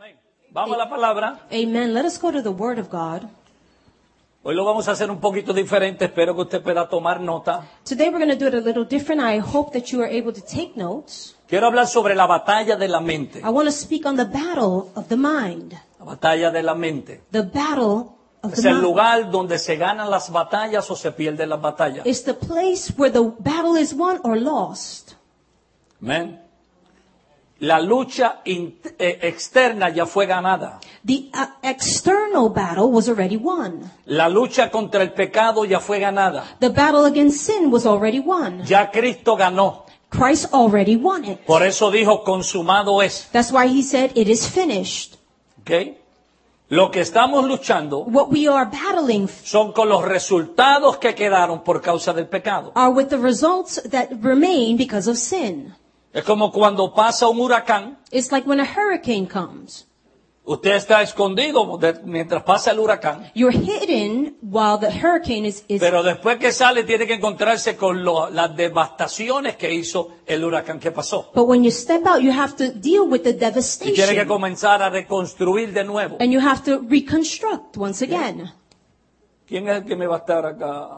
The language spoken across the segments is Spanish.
Vamos a la palabra. Amen. Let us go to the Word of God. Hoy lo vamos a hacer un poquito diferente. Espero que usted pueda tomar nota. Today we're going to do it a little different. I hope that you are able to take notes. Quiero hablar sobre la batalla de la mente. I want to speak on the battle of the mind. La batalla de la mente. The battle of Es the el mind. lugar donde se ganan las batallas o se pierden las batallas. It's the place where the battle is won or lost. Amén. La lucha externa ya fue ganada. The external battle was already won. La lucha contra el pecado ya fue ganada. The battle against sin was already won. Ya Cristo ganó. Christ already won it. Por eso dijo, consumado es. That's why he said, it is finished. ¿Ok? Lo que estamos luchando What we are battling son con los resultados que quedaron por causa del pecado. are with the results that remain because of sin. Es como cuando pasa un huracán, It's like when a hurricane comes. usted está escondido mientras pasa el huracán, You're hidden while the hurricane is pero después que sale tiene que encontrarse con las devastaciones que hizo el huracán que pasó. but when you step out, you have to deal with the Y tiene que devastation. comenzar a reconstruir de nuevo. And you have to reconstruct once again. ¿Quién es el que me va a estar acá?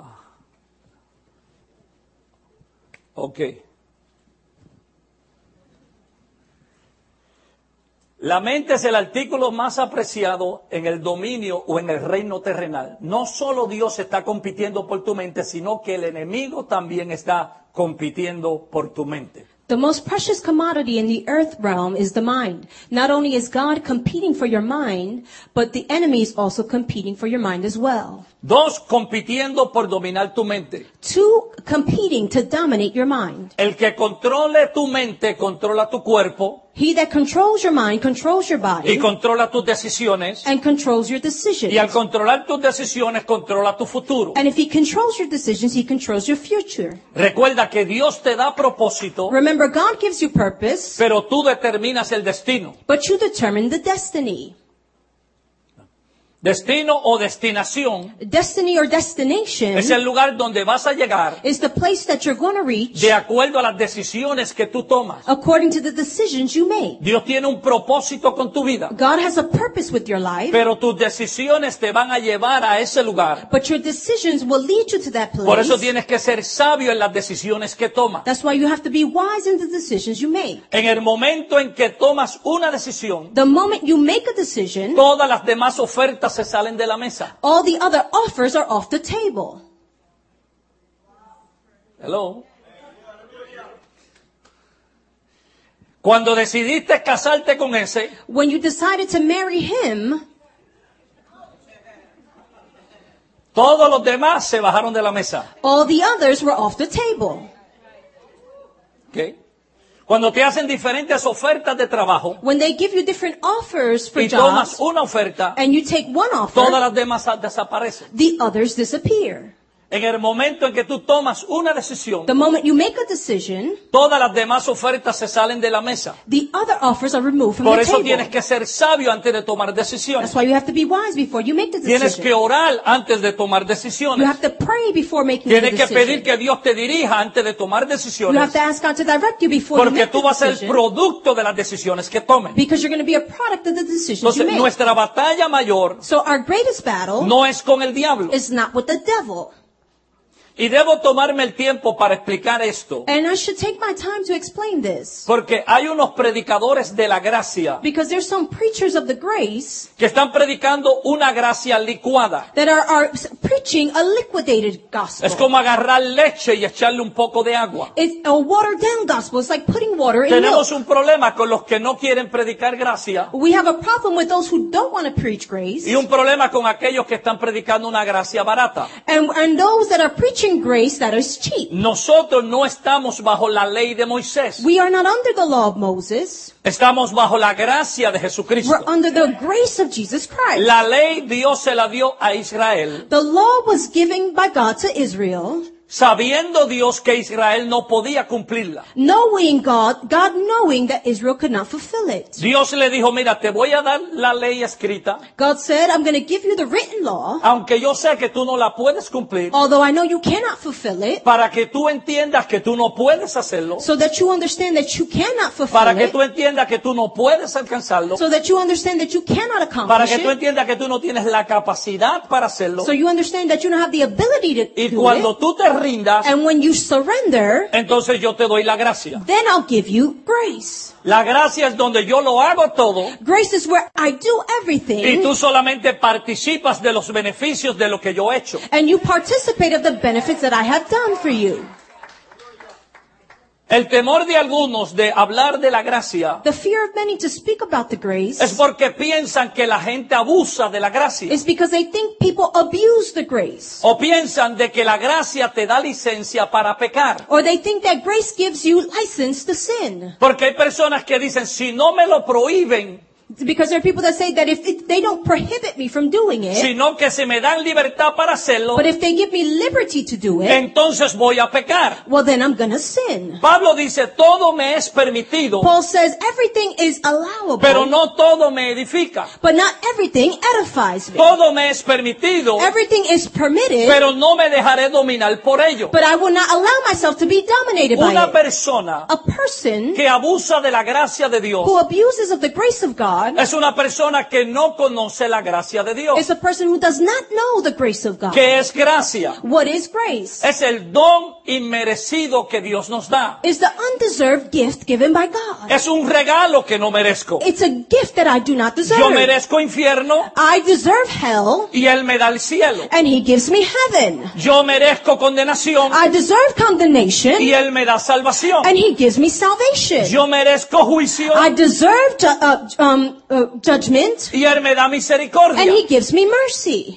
Ok. La mente es el artículo más apreciado en el dominio o en el reino terrenal. No solo Dios está compitiendo por tu mente, sino que el enemigo también está compitiendo por tu mente. The most precious commodity in the earth realm is the mind. Not only is God competing for your mind, but the enemy is also competing for your mind as well. Dos, compitiendo por dominar tu mente. Two, competing to dominate your mind. El que controle tu mente controla tu cuerpo He that controls your mind controls your y body controla tus decisiones. and controls your decisions. Y al controlar tus decisiones, controla tu futuro. And if he controls your decisions, he controls your future. Recuerda que Dios te da propósito, Remember, God gives you purpose, pero tú determinas el destino. but you determine the destiny. Destino o destinación Destiny or destination es el lugar donde vas a llegar is the place that you're going to reach de acuerdo a las decisiones que tú tomas. according to the decisions you make. Dios tiene un propósito con tu vida, God has a purpose with your life, pero tus decisiones te van a llevar a ese lugar. but your decisions will lead you to that Por eso place. tienes que ser sabio en las decisiones que tomas. That's why you have to be wise in the decisions you make. En el momento en que tomas una decisión, The moment you make a decision, todas las demás ofertas se salen de la mesa. all the other offers are off the table. Hello. Cuando decidiste casarte con ese, When you decided to marry him, todos los demás se bajaron de la mesa. all the others were off the table. ¿Ok? Cuando te hacen diferentes ofertas de trabajo When they give you different offers for y tomas jobs, una oferta, and you take one todas offer, las demás desaparecen. the others disappear. En el momento en que tú tomas una decisión, The moment you make a decision, todas las demás ofertas se salen de la mesa. the other offers are removed from Por the eso table. tienes que ser sabio antes de tomar That's decisiones. why you have to be wise before you make the Tienes que decision. orar antes de tomar You decisiones. have to pray before making the Tienes que pedir decision. que Dios te dirija antes de tomar You have decisiones. to ask God to direct you before you Porque make tú the vas a ser decision, producto de las decisiones que tomes. because you're going to be a product of the decisions you Entonces, make. nuestra batalla mayor So our greatest battle no es con el diablo. is not with the devil. Y debo tomarme el tiempo para explicar esto. And I should take my time to explain this. Porque hay unos predicadores de la gracia Because there's some preachers of the grace que están predicando una gracia licuada. that are preaching a liquidated gospel. Es como agarrar leche y echarle un poco de agua. It's a watered down gospel. It's like putting water in milk. Tenemos un problema con los que no quieren predicar gracia We have a problem with those who don't want to preach grace. y un problema con aquellos que están predicando una gracia barata. And those that are preaching grace that is cheap. Nosotros no estamos bajo la ley de Moisés. We are not under the law of Moses. Estamos bajo la gracia de Jesucristo. We're under the grace of Jesus Christ. La ley Dios se la dio a Israel The law was given by God to Israel sabiendo Dios que Israel no podía cumplirla. Knowing God knowing that Israel could not fulfill it. Dios le dijo, mira, te voy a dar la ley escrita, God said, I'm going to give you the written law, aunque yo sé que tú no la puedes cumplir, although I know you cannot fulfill it, para que tú entiendas que tú no puedes hacerlo, so that you understand that you cannot fulfill para que it, tú entiendas que tú no puedes alcanzarlo, so that you understand that you cannot para accomplish que tú it, entiendas que tú no tienes la capacidad para hacerlo. so you understand that you don't have the ability to Y do cuando it, tú te rindas, and when you surrender, entonces yo te doy la gracia. then I'll give you grace. La gracia es donde yo lo hago todo Grace is where I do y everything, tú solamente participas de los beneficios de lo que yo he hecho. and you participate of the benefits that I have done for you. El temor de algunos de hablar de la gracia The fear of many to speak about the grace es porque piensan que la gente abusa de la gracia. is because they think people abuse the grace. O piensan de que la gracia te da licencia para pecar. Or they think that grace gives you license to sin. Porque hay personas que dicen, si no me lo prohíben, Because there are people that say that if they don't prohibit me from doing it, sino que se me dan libertad para hacerlo, but if they give me liberty to do it, entonces voy a pecar. well then I'm gonna sin. Pablo dice, todo me es permitido, Paul says everything is allowable, pero no todo me edifica. but not everything edifies me. Todo me es permitido, Everything is permitted, pero no me dejaré dominar por ello. but I will not allow myself to be dominated by Una it. persona A person que abusa de la gracia de Dios who abuses of the grace of God es una persona que no conoce la gracia de Dios. is a person who does not know the grace of God. ¿Qué es gracia? What is grace? Es el don inmerecido que Dios nos da. It's the undeserved gift given by God. Es un regalo que no merezco. It's a gift that I do not Yo deserve. merezco infierno I deserve hell, y Él me da el cielo. and He gives me heaven. Yo merezco condenación I deserve condemnation, y Él me da salvación. and He gives me salvation. Yo merezco juicio I deserve judgment, y Él me da and misericordia. He gives me mercy.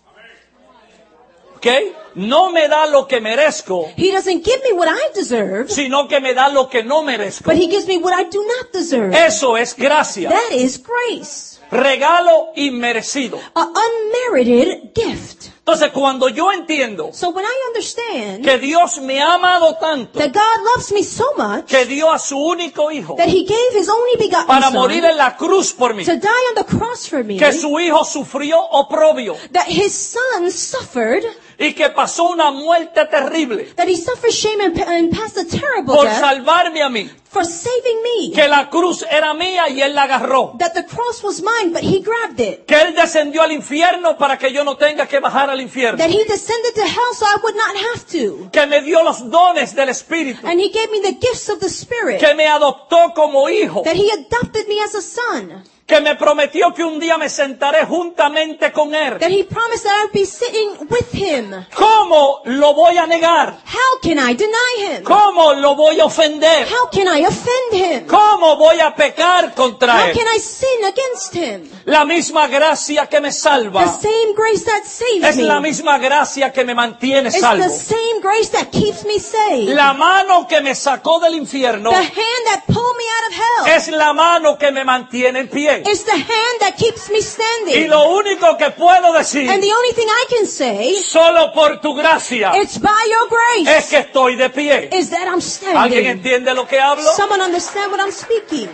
¿Ok? No me da lo que merezco, He doesn't give me what I deserve, sino que me da lo que no merezco. but He gives me what I do not deserve. Eso es gracia. That is grace. Regalo inmerecido. An unmerited gift. Entonces, cuando yo entiendo So when I understand que Dios me ha amado tanto, that God loves me so much que dio a su único hijo that He gave His only begotten para Son morir en la cruz por mí, to die on the cross for me, que su hijo sufrió oprobio that His Son suffered, y que pasó una muerte terrible that He suffered shame and passed a terrible por death salvarme a mí, for saving me, que la cruz era mía y Él la agarró, that the cross was mine, but He grabbed it, que Él descendió al infierno para que yo no tenga que bajar al infierno, that He descended to hell so I would not have to, que me dio los dones del Espíritu, and He gave me the gifts of the Spirit, que me adoptó como hijo, that He adopted me as a son, que me prometió que un día me sentaré juntamente con Él. that He promised that I would be sitting with Him. ¿Cómo lo voy a negar? How can I deny Him? ¿Cómo lo voy a ofender? How can I offend Him? ¿Cómo voy a pecar contra How Él? can I sin against Him? La misma gracia que me The salva same grace that saves es me la misma gracia que me mantiene is salvo. the same grace that keeps me saved. La mano que me sacó del infierno The hand that pulled me out of hell es la mano que me mantiene en pie. is the hand that keeps me Y standing. lo único que puedo decir, And the only thing I can say, solo por tu gracia, it's by your es grace, que estoy de pie. is that I'm ¿Alguien standing. entiende lo que hablo? Someone understand what I'm speaking?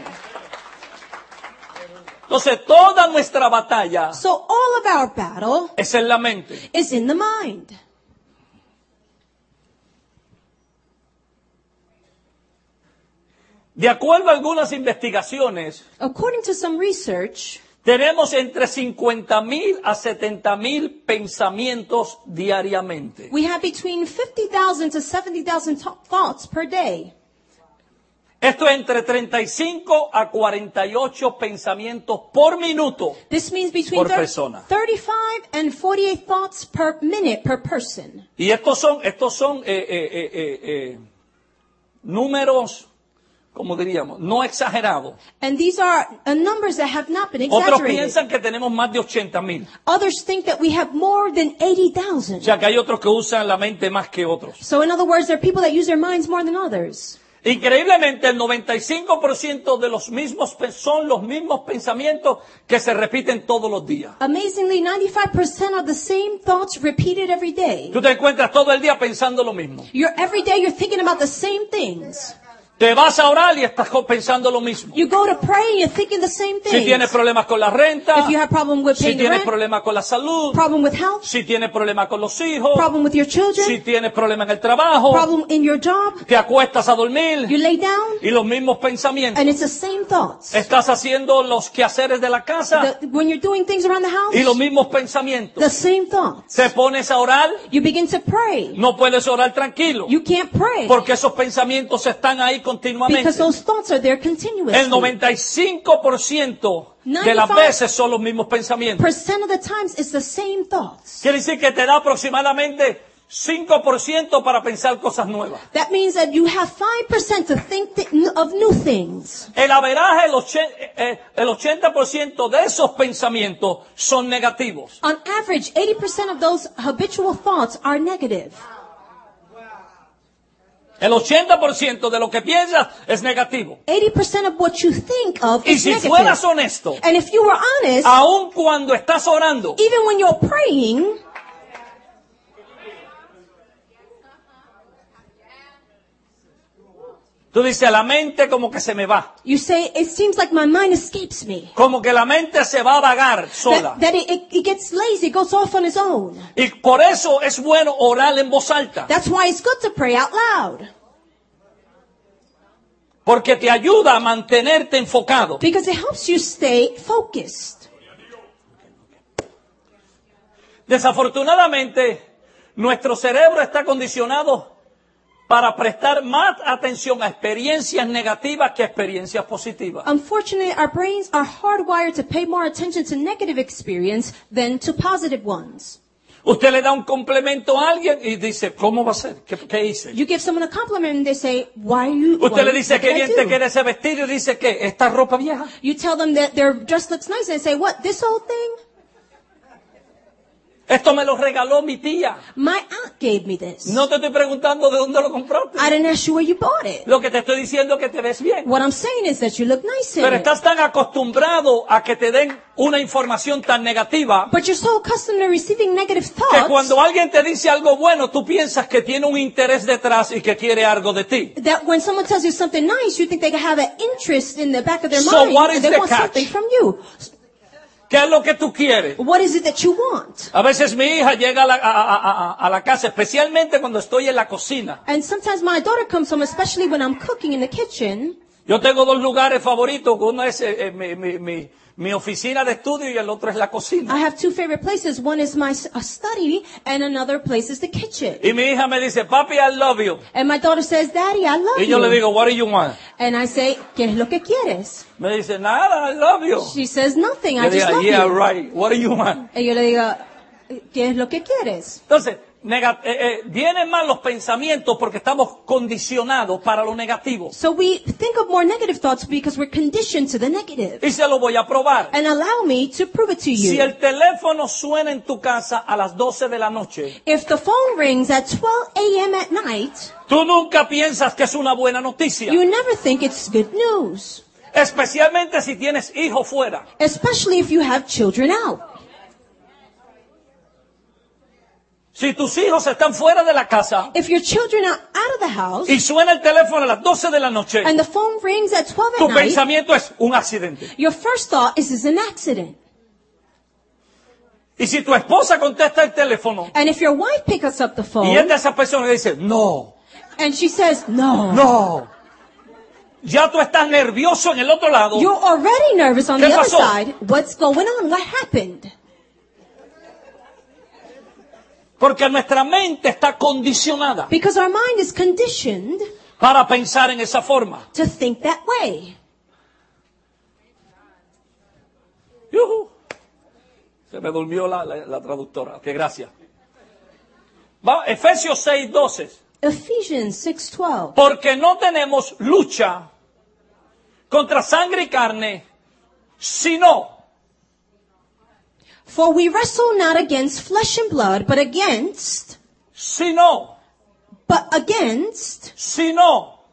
Entonces, toda nuestra batalla So all of our battle es en la mente. is in the mind. De acuerdo a algunas investigaciones, According to some research, tenemos entre 50,000 a 70,000 pensamientos diariamente. we have between 50,000 to 70,000 thoughts per day. Esto es entre 35 a 48 pensamientos por minuto. This means between Por persona. 35 and 48 thoughts per minute per person. Y estos son números, como diríamos, no exagerados. And these are numbers that have not been Otros exaggerated. piensan que tenemos más de 80,000. Others think that we have more than O 80,000. sea que hay otros que usan la mente más que otros. So in other words, there are people that use their minds more than others. Increíblemente, el 95% de los mismos son los mismos pensamientos que se repiten todos los días. Amazingly, 95% of the same thoughts repeated every day. Tú te encuentras todo el día pensando lo mismo. Every day you're thinking about the same things. Te vas a orar y estás pensando lo mismo. You go to pray and you're thinking the same things. Si tienes problemas con la renta, If you have problem with si paying the tienes rent, problemas con la salud, problem with health, si tienes problemas con los hijos, problem with your children, si tienes problemas en el trabajo, problem in your job, te acuestas a dormir you lay down y los mismos pensamientos. and it's the same thoughts. Estás haciendo los quehaceres de la casa When you're doing things around the house, y los mismos pensamientos. the same thoughts. Te pones a orar, You begin to pray. no puedes orar tranquilo, You can't pray porque esos pensamientos están ahí continuamente. because those thoughts are there continuously. El 95% de las veces son los mismos pensamientos. Percent of the times it's the same thoughts. Quiere decir que te da aproximadamente 5% para pensar cosas nuevas. That means that you have 5% to think of new things. El averaje, el 80% de esos pensamientos son negativos. On average, 80% of those habitual thoughts are negative. El 80% de lo que piensas es negativo. 80% of what you think of Y is si negative. fueras honesto, And if you were honest, aun cuando estás orando, even when you're praying, tú dices, la mente como que se me va. you say, it seems like my mind escapes me. Como que la mente se va a vagar sola. That it gets lazy, it goes off on its own. Y por eso es bueno orar en voz alta. That's why it's good to pray out loud. Porque te ayuda a mantenerte enfocado. Because it helps you stay focused. Desafortunadamente, nuestro cerebro está condicionado para prestar más atención a experiencias negativas que a experiencias positivas. Unfortunately, our brains are hardwired to pay more attention to negative experience than to positive ones. Usted le da un complemento a alguien y dice, ¿cómo va a ser? ¿Qué hice? You give someone a compliment and they say, why are you, Usted le dice what que did I bien do? te queda ese vestido y dice, ¿qué? ¿Esta ropa vieja? You tell them that their dress looks nice and they say, what, this old thing? Esto me lo regaló mi tía. My aunt gave me this. No te estoy preguntando de dónde lo compraste. I didn't ask you where you bought it. Lo que te estoy diciendo es que te ves bien. What I'm saying is that you look nice in Pero it. estás tan acostumbrado a que te den una información tan negativa But you're so accustomed to receiving negative que thoughts cuando alguien te dice algo bueno, tú piensas que tiene un interés detrás y que quiere algo de ti. that when someone tells you something nice, you think they have an interest in the back of their So mind what is and they the want catch? something from you. ¿Qué es lo que tú quieres? What is it that you want? A veces mi hija llega a la casa, especialmente cuando estoy en la cocina. And sometimes my daughter comes home, especially when I'm cooking in the kitchen. Yo tengo dos lugares favoritos, uno es mi oficina de estudio y el otro es la cocina. I have two favorite places. One is my study and another place is the kitchen. Y mi hija me dice, papi, I love you. And my daughter says, Daddy, I love Y yo you. le digo, what do you want? And I say, ¿qué es lo que quieres? Me dice, nada, I love you. She says, nothing, I Yo just digo, love yeah, you. right, what do you want? Y yo le digo, ¿qué es lo que quieres? Entonces, vienen mal los pensamientos porque estamos condicionados para lo negativo. So we think of more negative thoughts because we're conditioned to the negative. Y se lo voy a probar. And allow me to prove it to you. Si el teléfono suena en tu casa a las 12 de la noche, If the phone rings at 12 a.m. at night, tú nunca piensas que es una buena noticia. you never think it's good news. Especialmente si tienes hijos fuera. Especially if you have children out. Si tus hijos están fuera de la casa If your children are out of the house y suena el teléfono a las 12 de la noche, and the phone rings at 12 tu at night, pensamiento es un accidente. your first thought is an accident. Y si tu esposa contesta el teléfono And if your wife picks up the y phone es de esa persona que dice, no, and she says, no, no, ya tú estás nervioso en el otro lado. you're already nervous on ¿Qué the other pasó? side. What's going on? What happened? Porque nuestra mente está condicionada Because our mind is conditioned para pensar en esa forma. to think that way. ¡Yujú! Se me durmió la traductora. Ok, gracias. Efesios 6:12. Ephesians 6:12. Porque no tenemos lucha contra sangre y carne, sino For we wrestle not against flesh and blood, but against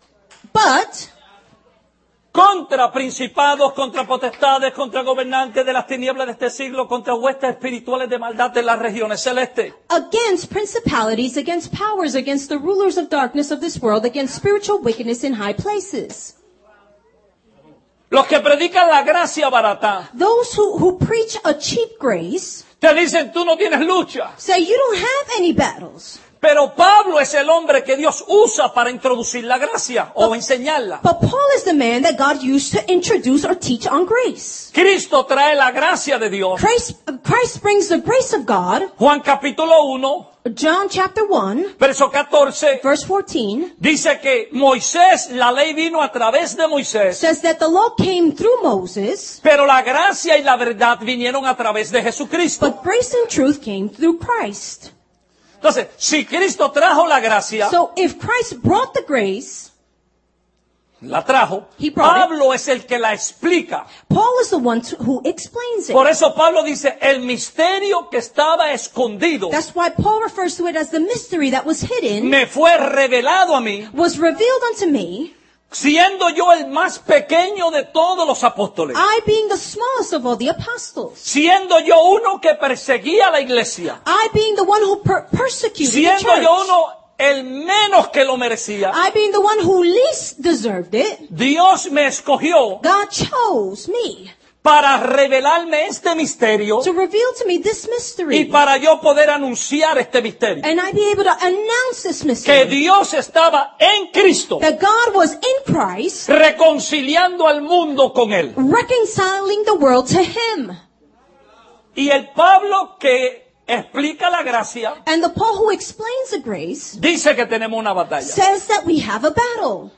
But contra principados, contra potestades, contra gobernantes de las tinieblas de este siglo, contra huestes espirituales de maldad en las regiones celestes. against principalities, against powers, against the rulers of darkness of this world, against spiritual wickedness in high places. Los que predican la gracia barata, Those who preach a cheap grace te dicen tú no tienes lucha. say you don't have any battles. Pero Pablo es el hombre que Dios usa para introducir la gracia o enseñarla. But Paul is the man that God used to introduce or teach on grace. Cristo trae la gracia de Dios. Christ brings the grace of God. Juan capítulo 1, John chapter 1, verso 14, verse 14, dice que Moisés, la ley vino a través de Moisés, says that the law came through Moses, pero la gracia y la verdad vinieron a través de Jesucristo. but grace and truth came through Christ. Entonces, si Cristo trajo la gracia, So if Christ brought the grace, la trajo, He brought it. Pablo es el que la explica. Paul is the one who explains it. Por eso Pablo dice, el misterio que estaba escondido That's why Paul refers to it as the mystery that was hidden, me fue revelado a mí, was revealed unto me, siendo yo el más pequeño de todos los apóstoles, I being the smallest of all the apostles, siendo yo uno que perseguía a la iglesia, I being the one who persecuted the siendo church, yo uno el menos que lo merecía. I being the one who least deserved it, Dios me escogió God chose me para revelarme este misterio to reveal to me this y mystery, para yo poder anunciar este misterio. and I be able to announce this Que mystery, Dios estaba en Cristo, that God was in Christ, reconciliando al mundo con Él. reconciling the world to Him. Y el Pablo que explica la gracia, And the Paul who explains the grace dice que tenemos una batalla. says that we have a battle.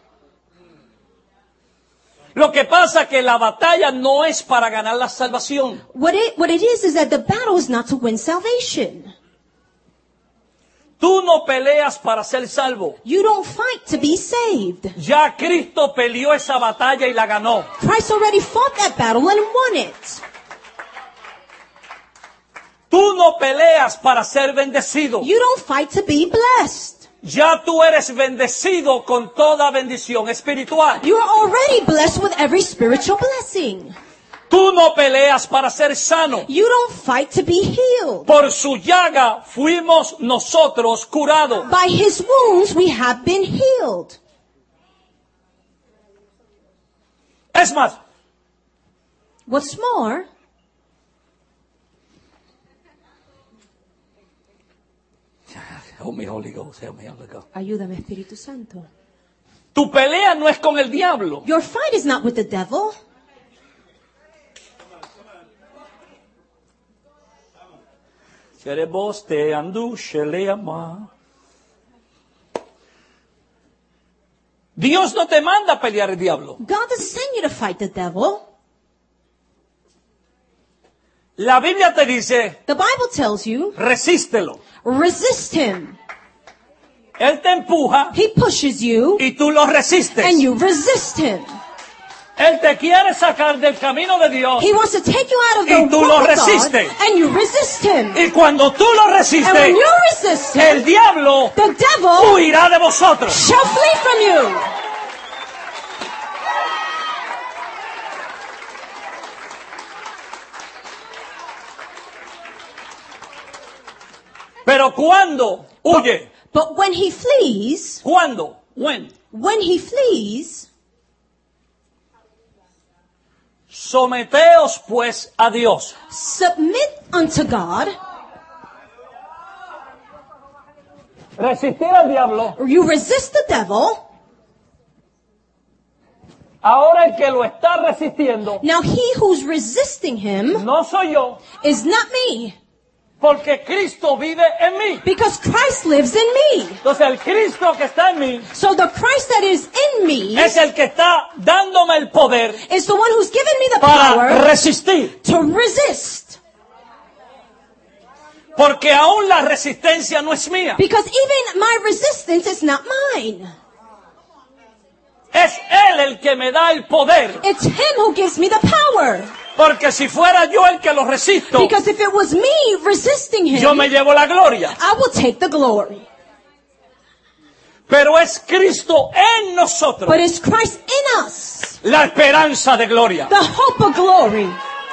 Lo que pasa que la batalla no es para ganar la salvación. What it is that the battle is not to win salvation. Tú no peleas para ser salvo. You don't fight to be saved. Ya Cristo peleó esa batalla y la ganó. Christ already fought that battle and won it. Tú no peleas para ser bendecido. You don't fight to be blessed. Ya tú eres bendecido con toda bendición espiritual. You are already blessed with every spiritual blessing. Tú no peleas para ser sano. You don't fight to be healed. Por su llaga fuimos nosotros curados. By His wounds we have been healed. Es más, What's more, help me, Holy Ghost, help me, Holy Ghost. ayúdame, Espíritu Santo. Tu pelea no es con el diablo. Your fight is not with the devil. Dios no te manda a pelear el diablo. God doesn't send you to fight the devil. La Biblia te dice, The Bible tells you, resístelo. resist him. Él te empuja He pushes you, y tú lo resistes. and you resist him. Él te quiere sacar del camino de Dios. He wants to take you out of Y the tú will lo of God, resistes. and you resist him. Y cuando tú lo And when resistes, you resist him, el diablo the devil huirá de vosotros. shall flee from you. Pero cuando huye, But when he flees, ¿cuándo? When? he flees, Someteos pues a Dios. submit unto God. Resistir al diablo. You resist the devil. Ahora el que lo está resistiendo Now he who's resisting him no soy yo, is not me, porque Cristo vive en mí. because Christ lives in me. Entonces el Cristo que está en mí So the Christ that is in me es el que está dándome el poder is the one who's given me the para power resistir. to resist. Porque aún la resistencia no es mía. Because even my resistance is not mine. Es Él el que me da el poder. It's him who gives me the power. Porque si fuera yo el que lo resisto, Because if it was me resisting him, yo me llevo la gloria. I will take the glory. Pero es Cristo en nosotros, but it's Christ in us, la esperanza de gloria. the hope of glory.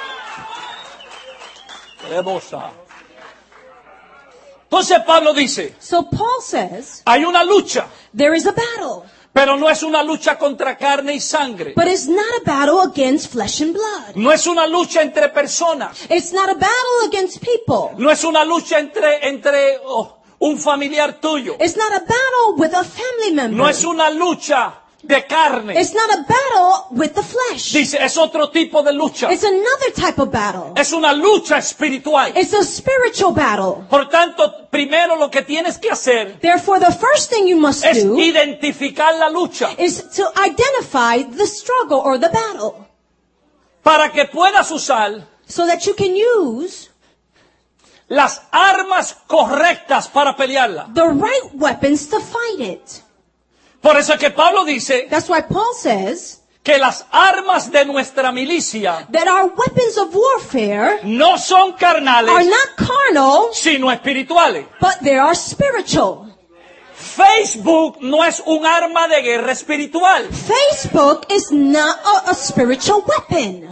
Entonces Pablo dice, So Paul says, hay una lucha, there is a battle, pero no es una lucha contra carne y sangre. but it's not a battle against flesh and blood. No es una lucha entre personas. It's not a battle against people. No es una lucha entre un familiar tuyo. It's not a battle with a family member. No es una lucha de carne. It's not a battle with the flesh. Dice, es otro tipo de lucha. It's another type of battle. Es una lucha espiritual. It's a spiritual battle. Por tanto, primero lo que tienes que hacer Therefore, the first thing you must es do identificar la lucha is to identify the struggle or the battle para que puedas usar so that you can use las armas correctas para pelearla. the right weapons to fight it. Por eso es que Pablo dice That's why Paul says que las armas de nuestra milicia that our weapons of warfare no son are carnales, not carnal, sino espirituales. but they are spiritual. Facebook no es un arma de guerra espiritual. Facebook is not a spiritual weapon.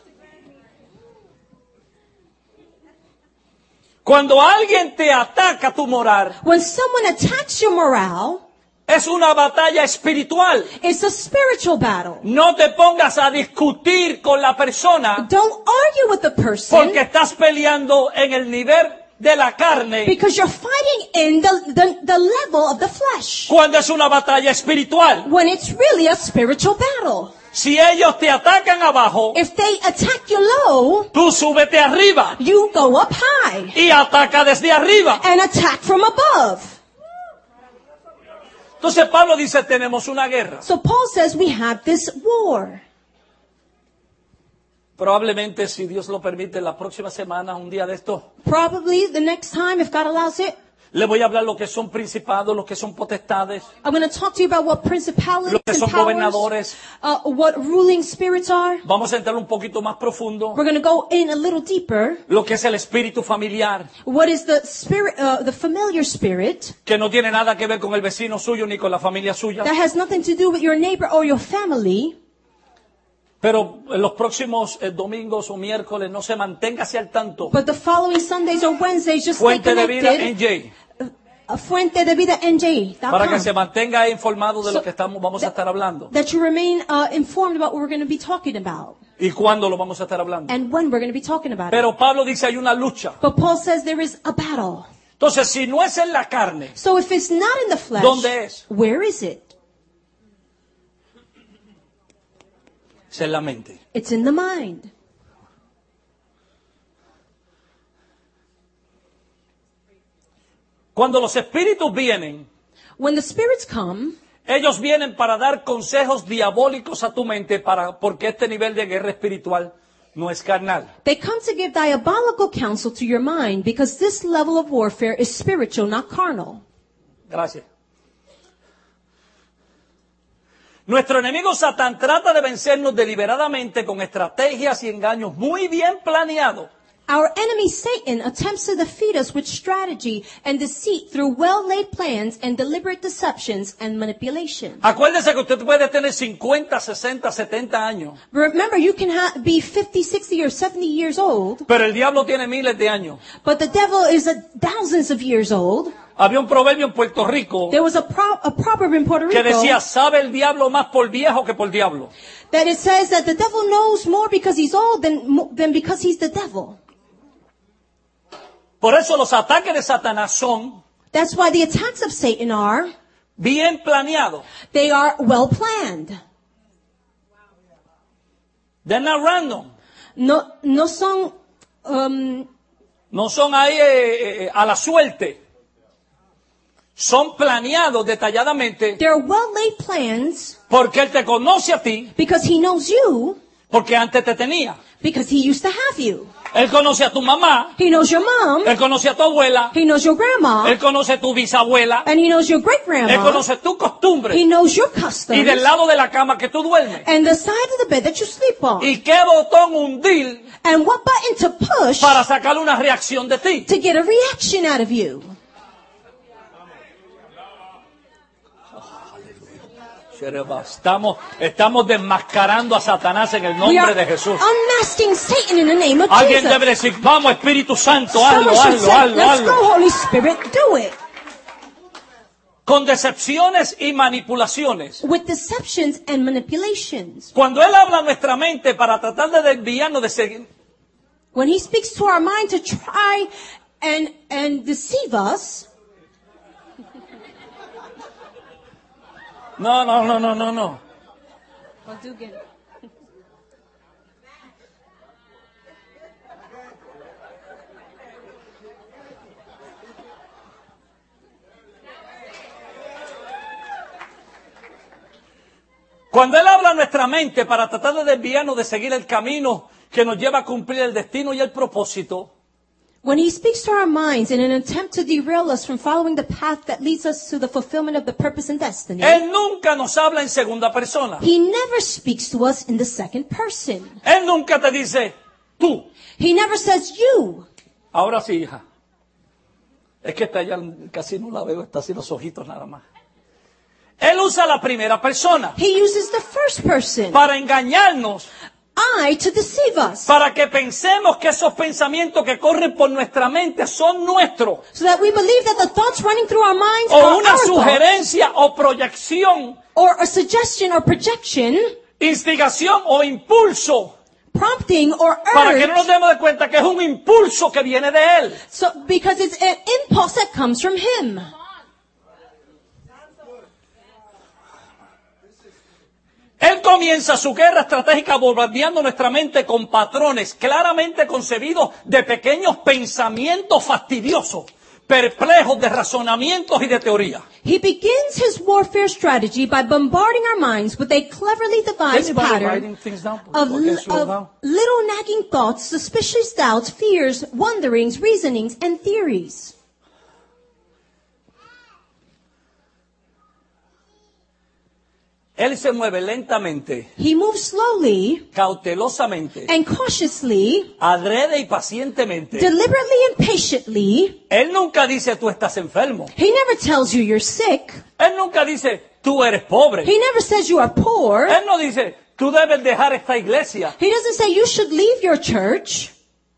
Cuando alguien te ataca tu moral, When someone attacks your morale, es una batalla espiritual. it's a spiritual battle. No te pongas a discutir con la persona Don't argue with the person porque estás peleando en el nivel de la carne because you're fighting in the level of the flesh cuando es una batalla espiritual. when it's really a spiritual battle. Si ellos te atacan abajo, If they attack you low, tú súbete arriba you go up high y ataca desde arriba. and attack from above. Entonces Pablo dice, tenemos una guerra. So Paul says we have this war. Probablemente, si Dios lo permite, la próxima semana, un día de estos, Probably the next time, if God allows it, le voy a hablar lo que son principados, lo que son potestades, I'm going to talk to you about what principalities lo que son and powers, gobernadores. what ruling spirits are. Vamos a entrar un poquito más profundo. We're going to go in a little deeper. Lo que es el espíritu familiar, What is the spirit, the familiar spirit que no tiene nada que ver con el vecino suyo ni con la familia suya. that has nothing to do with your neighbor or your family. Pero en los próximos domingos o miércoles no se manténgase al tanto. But the following Sundays or Wednesdays, just stay Fuente de vida connected. NJ, Fuente de vida NJ.com. para que se mantenga informado de lo que vamos a estar hablando That you remain informed about what we're going to be talking about y cuándo lo vamos a estar hablando. and when we're going to be talking about it. Pero Pablo dice hay una lucha. But Paul says there is a battle. Entonces, si no es en la carne, So if it's not in the flesh, ¿dónde es? where is it? es en la mente. It's in the mind. Cuando los espíritus vienen, When the spirits come, ellos vienen para dar consejos diabólicos a tu mente porque este nivel de guerra espiritual no es carnal. they come to give diabolical counsel to your mind because this level of warfare is spiritual, not carnal. Gracias. Nuestro enemigo Satán trata de vencernos deliberadamente con estrategias y engaños muy bien planeados. Our enemy Satan attempts to defeat us with strategy and deceit through well-laid plans and deliberate deceptions and manipulation. Acuérdese que usted puede tener 50, 60, 70 años, Remember, you can be 50, 60, or 70 years old, pero el diablo tiene miles de años. but the devil is thousands of years old. Había un proverbio en Puerto Rico There was a proverb in Puerto que Rico decía, sabe el diablo más por viejo que por diablo. that it says that the devil knows more because he's old than because he's the devil. Por eso los ataques de Satanás son That's why the attacks of Satan are, bien planeados. they are well planned. They're not random. No son, No son ahí a la suerte. Son planeados detalladamente they're well laid plans porque Él te conoce a ti, because he knows you, porque antes te tenía. because he used to have you. Él conoce a tu mamá, He knows your mom, Él conoce a tu abuela, he knows your grandma, Él conoce a tu bisabuela, and he knows your great Él grandma. conoce tu costumbre He knows your y customs del lado de la cama que tú duermes. and the side of the bed that you sleep on. ¿Y qué botón hundir And what button to push para sacar una reacción de ti? to get a reaction out of you. Estamos desmascarando a Satanás en el We nombre are de Jesús. unmasking Satan in the name of Alguien Jesus. debe decir, vamos Espíritu Santo, Someone should say, hazlo. let's go, Holy Spirit, do it. Con decepciones y manipulaciones. With deceptions and manipulations. Cuando Él habla a nuestra mente para tratar de desviarnos de seguir, When he speaks to our mind to try and deceive us, no. I'll do again. Cuando Él habla a nuestra mente para tratar de desviarnos de seguir el camino que nos lleva a cumplir el destino y el propósito, When he speaks to our minds in an attempt to derail us from following the path that leads us to the fulfillment of the purpose and destiny, Él nunca nos habla en segunda persona. he never speaks to us in the second person. Él nunca te dice, tú. He never says you. Ahora sí, hija. Es que está allá, casi no la veo, está así los ojitos nada más. Él usa la primera persona He uses the first person, para engañarnos, I, to deceive us, para que pensemos que esos pensamientos que corren por nuestra mente son nuestros, so that we believe that the thoughts running through our minds o are una our thoughts, sugerencia o proyección, or a suggestion or projection, instigación o impulso, prompting or para que no nos urge, demos de cuenta que es un impulso que viene de Él. so because it's an impulse that comes from him. Él comienza su guerra estratégica bombardeando nuestra mente con patrones claramente concebidos de pequeños pensamientos fastidiosos, perplejos de razonamientos y de teoría. He begins his warfare strategy by bombarding our minds with a cleverly devised pattern of little nagging thoughts, suspicious doubts, fears, wonderings, reasonings, and theories. Él se mueve lentamente, He moves slowly cautelosamente, and cautiously, adrede y pacientemente. deliberately and patiently. Él nunca dice tú estás enfermo. He never tells you you're sick. Él nunca dice tú eres pobre. He never says you are poor. Él no dice tú debes dejar esta iglesia. He doesn't say you should leave your church.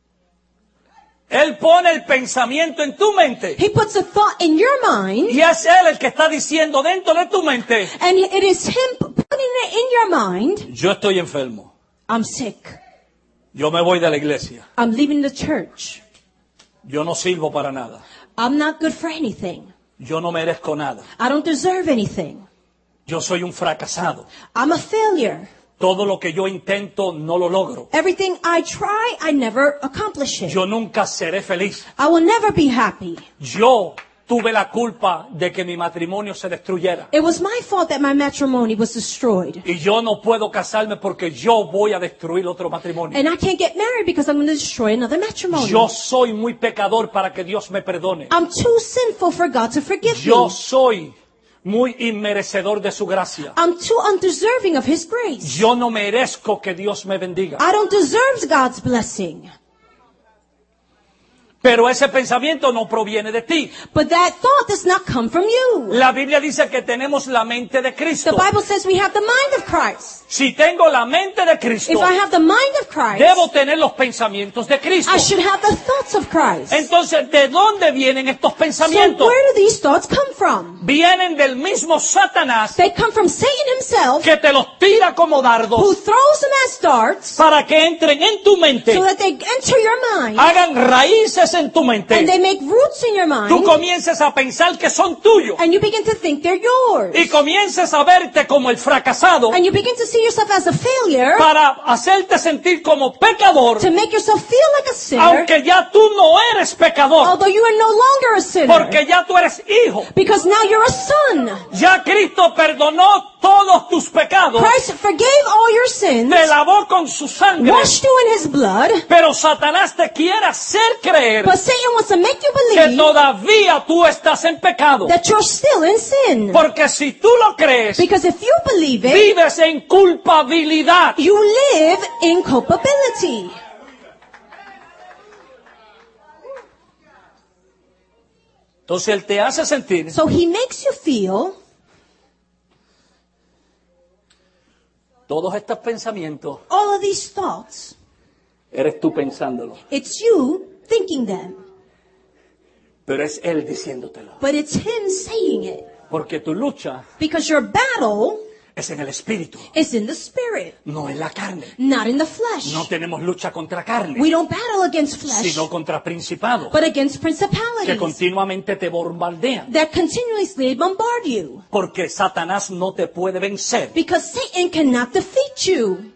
Él pone el pensamiento en tu mente. He puts a thought in your mind, Y es Él el que está diciendo dentro de tu mente, and it is him putting it in your mind, yo estoy enfermo. I'm sick. Yo me voy de la iglesia. I'm leaving the church. Yo no sirvo para nada. I'm not good for anything. Yo no merezco nada. I don't deserve anything. Yo soy un fracasado. I'm a failure. Todo lo que yo intento no lo logro. Everything I try, I never accomplish it. Yo nunca seré feliz. I will never be happy. Yo tuve la culpa de que mi matrimonio se destruyera. It was my fault that my matrimony was destroyed. Y yo no puedo casarme porque yo voy a destruir otro matrimonio. And I can't get married because I'm going to destroy another matrimony. Yo soy muy pecador para que Dios me perdone. I'm too sinful for God to forgive Yo me. soy muy inmerecedor de su gracia. I'm too undeserving of His grace. Yo no merezco que Dios me bendiga. I don't deserve God's blessing. Pero ese pensamiento no proviene de ti. But that thought does not come from you. La Biblia dice que tenemos la mente de The Cristo. Bible says we have the mind of Christ. Si tengo la mente de Cristo, If I have the mind of Christ, debo tener los pensamientos de Cristo. I should have the thoughts of Christ. Entonces, ¿de dónde vienen estos So pensamientos? where do these thoughts come from? Vienen del mismo Satanás They come from Satan himself, que te los tira como who dardos throws them as darts para que entren en tu mente, so that they enter your mind hagan raíces en tu and mente. they make roots in your Tú mind comiences a pensar que son tuyos and you begin to think they're yours. y comiences a verte como el fracasado And you begin to see yourself as a failure para hacerte sentir como pecador, to make yourself feel like a sinner, aunque ya tú no eres pecador, although you are no longer a sinner. porque ya tú eres hijo. Because now you're a son. Ya Cristo perdonó todos tus pecados, Christ forgave all your sins, te lavó con su sangre, washed you in His blood, pero Satanás te quiere hacer creer but Satan wants to make you que believe todavía tú estás en pecado. that you're still in sin. Porque si tú lo crees, Because if you believe it, vives en culpabilidad. you live in culpability. Entonces Él te hace sentir So he makes you feel Todos estos pensamientos, all of these thoughts, eres tú pensándolo. it's you thinking them. Pero es Él diciéndotelo. But it's Him saying it. Porque tu lucha Because your battle es en el espíritu, is in the spirit, no en la carne. not in the flesh. No tenemos lucha contra carne, We don't battle against flesh, sino contra principados but against que principalities continuamente te bombardean. that continuously bombard you. Porque Satanás no te puede vencer. Because Satan cannot defeat you.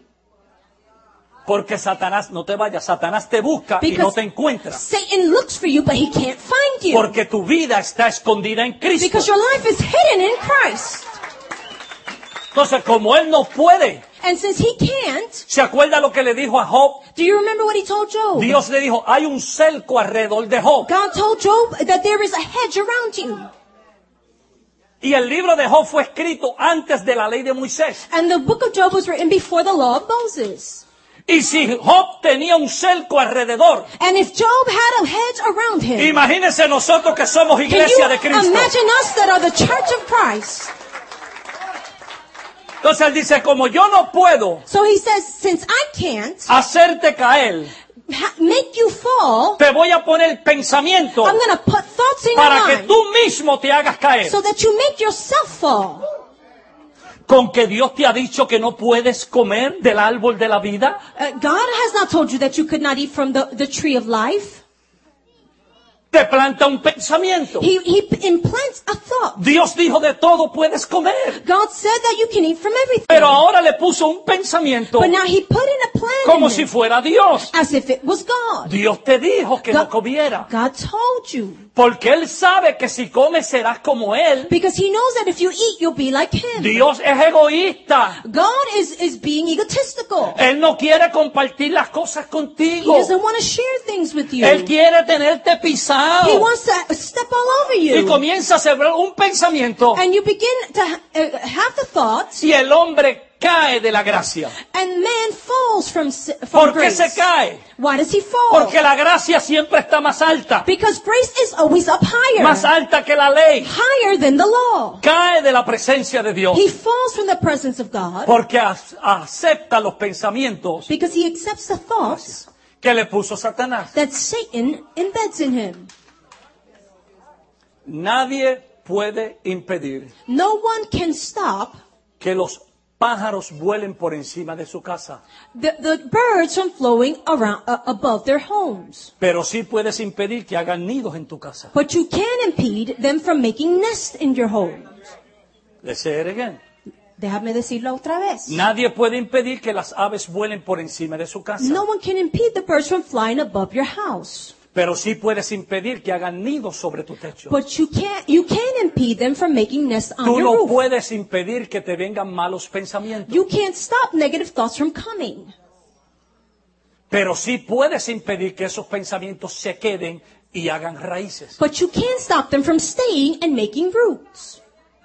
Porque Satanás, no te vayas, Satanás te busca y no te encuentra. Satan looks for you, but he can't find you. Porque tu vida está escondida en Cristo. Because your life is hidden in Christ. Entonces, como Él no puede, And since he can't, ¿se acuerda lo que le dijo a Job? do you remember what he told Job? Dios le dijo, hay un cerco alrededor de Job. God told Job that there is a hedge around you. Y el libro de Job fue escrito antes de la ley de Moisés. And the book of Job was written before the law of Moses. Y si Job tenía un cerco alrededor, And if Job had a hedge around him, imagínense nosotros que somos can iglesia de you Cristo. imagine us that are the church of Christ? Entonces Él dice, como yo no puedo So he says, since I can't hacerte caer, make you fall, te voy a poner pensamiento I'm going to put thoughts in para your que mind tú mismo te hagas caer. so that you make yourself fall. Con que Dios te ha dicho que no puedes comer del árbol de la vida. God has not told you that you could not eat from the tree of life. Te planta un pensamiento. He implants a thought. Dios dijo de todo puedes comer. God said that you can eat from everything. Pero ahora le puso un pensamiento But now he put in a plan como in si it, fuera Dios. as if it was God. Dios te dijo que no comiera. God told you. Porque Él sabe que si comes serás como Él. Because he knows that if you eat, you'll be like him. Dios es egoísta. God is being egotistical. Él no quiere compartir las cosas He contigo. doesn't want to share things with you. Él quiere tenerte pisado. He wants to step all over Y you. comienza a sembrar un pensamiento. And you begin to have the thoughts, Y el hombre cae de la gracia. and man falls from ¿Por qué grace. se cae? Why does he fall? Porque la gracia siempre está más alta. Because grace is always up higher. Más alta que la ley. Higher than the law. Cae de la presencia de Dios. He falls from the presence of God Porque acepta los pensamientos because he accepts the thoughts que le puso Satanás. that Satan embeds in him. Nadie puede impedir No one can stop que los pájaros vuelen por encima de su casa. the birds from flowing around above their homes. Pero sí puedes impedir que hagan nidos en tu casa. But you can impede them from making nests in your home. Let's say it again. Déjame decirlo otra vez. Nadie puede impedir que las aves vuelen por encima de su casa. No one can impede the birds from flying above your house. Pero sí puedes impedir que hagan nidos sobre tu techo. But you can impede them from making nests on Tú your no roof. puedes impedir que te vengan malos pensamientos. You can't stop negative thoughts from coming. Pero sí puedes impedir que esos pensamientos se queden y hagan raíces. But you can't stop them from staying and making roots.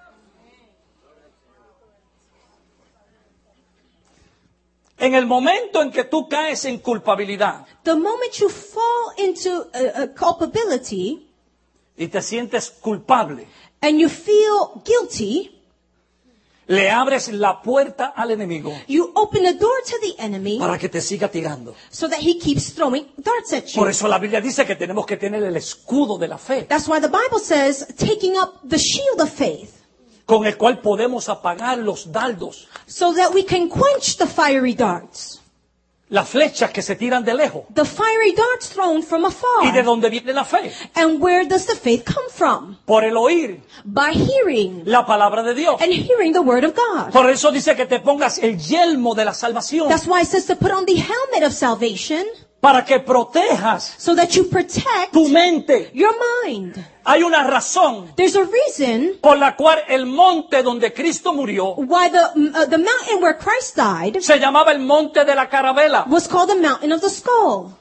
En el momento en que tú caes en culpabilidad The moment you fall into culpability y te sientes culpable, and you feel guilty, le abres la puerta al enemigo you open the door to the enemy para que te siga tirando. so that he keeps throwing darts at you. Por eso la Biblia dice que tenemos que tener el escudo de la fe, That's why the Bible says taking up the shield of faith con el cual podemos apagar los dardos, so that we can quench the fiery darts. las flechas que se tiran de lejos. The fiery darts thrown from ¿Y de afar. dónde viene la fe? And where does the faith come from? Por el oír By hearing la palabra de Dios. and hearing the word of God. Por eso dice que te pongas el yelmo de la salvación That's why it says to put on the helmet of salvation para que protejas so that you protect tu mente. your mind. Hay una razón There's a reason por la cual el monte donde Cristo murió why the mountain where Christ died se llamaba el monte de la carabela. was called the mountain of the skull.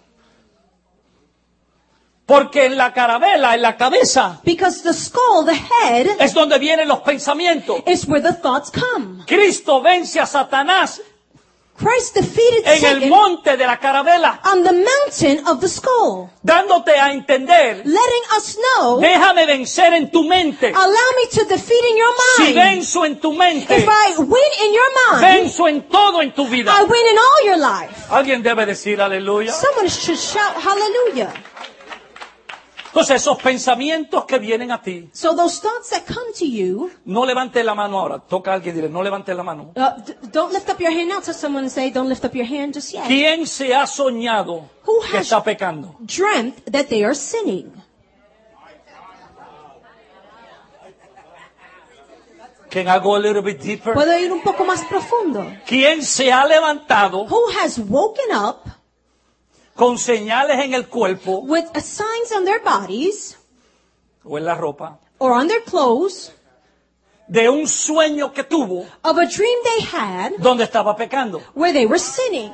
Porque en la carabela, en la cabeza, Because the skull, the head, es donde vienen los pensamientos. is where the thoughts come. Cristo vence a Satanás Christ defeated en el Satan monte de la carabela, on the mountain of the skull, dándote a entender, letting us know, déjame vencer en tu mente. allow me to defeat in your Si mind. venzo en tu mente, If I win in your mind, venzo en todo en tu vida. I win in all your life. Alguien debe decir aleluya. Someone should shout hallelujah. Entonces esos pensamientos que vienen a ti, So those thoughts that come to you, no levantes la mano ahora. Toca a alguien y dile, no levantes la mano. don't lift up your hand now. To someone and say, don't lift up your hand just yet. ¿Quién se ha soñado Who que has está pecando? dreamt that they are sinning? Can I go a little bit deeper? ¿Puedo ir un poco más profundo? ¿Quién se ha levantado Who has woken up con señales en el cuerpo with signs on their bodies o en la ropa or on their clothes de un sueño que tuvo of a dream they had donde estaba pecando? where they were sinning?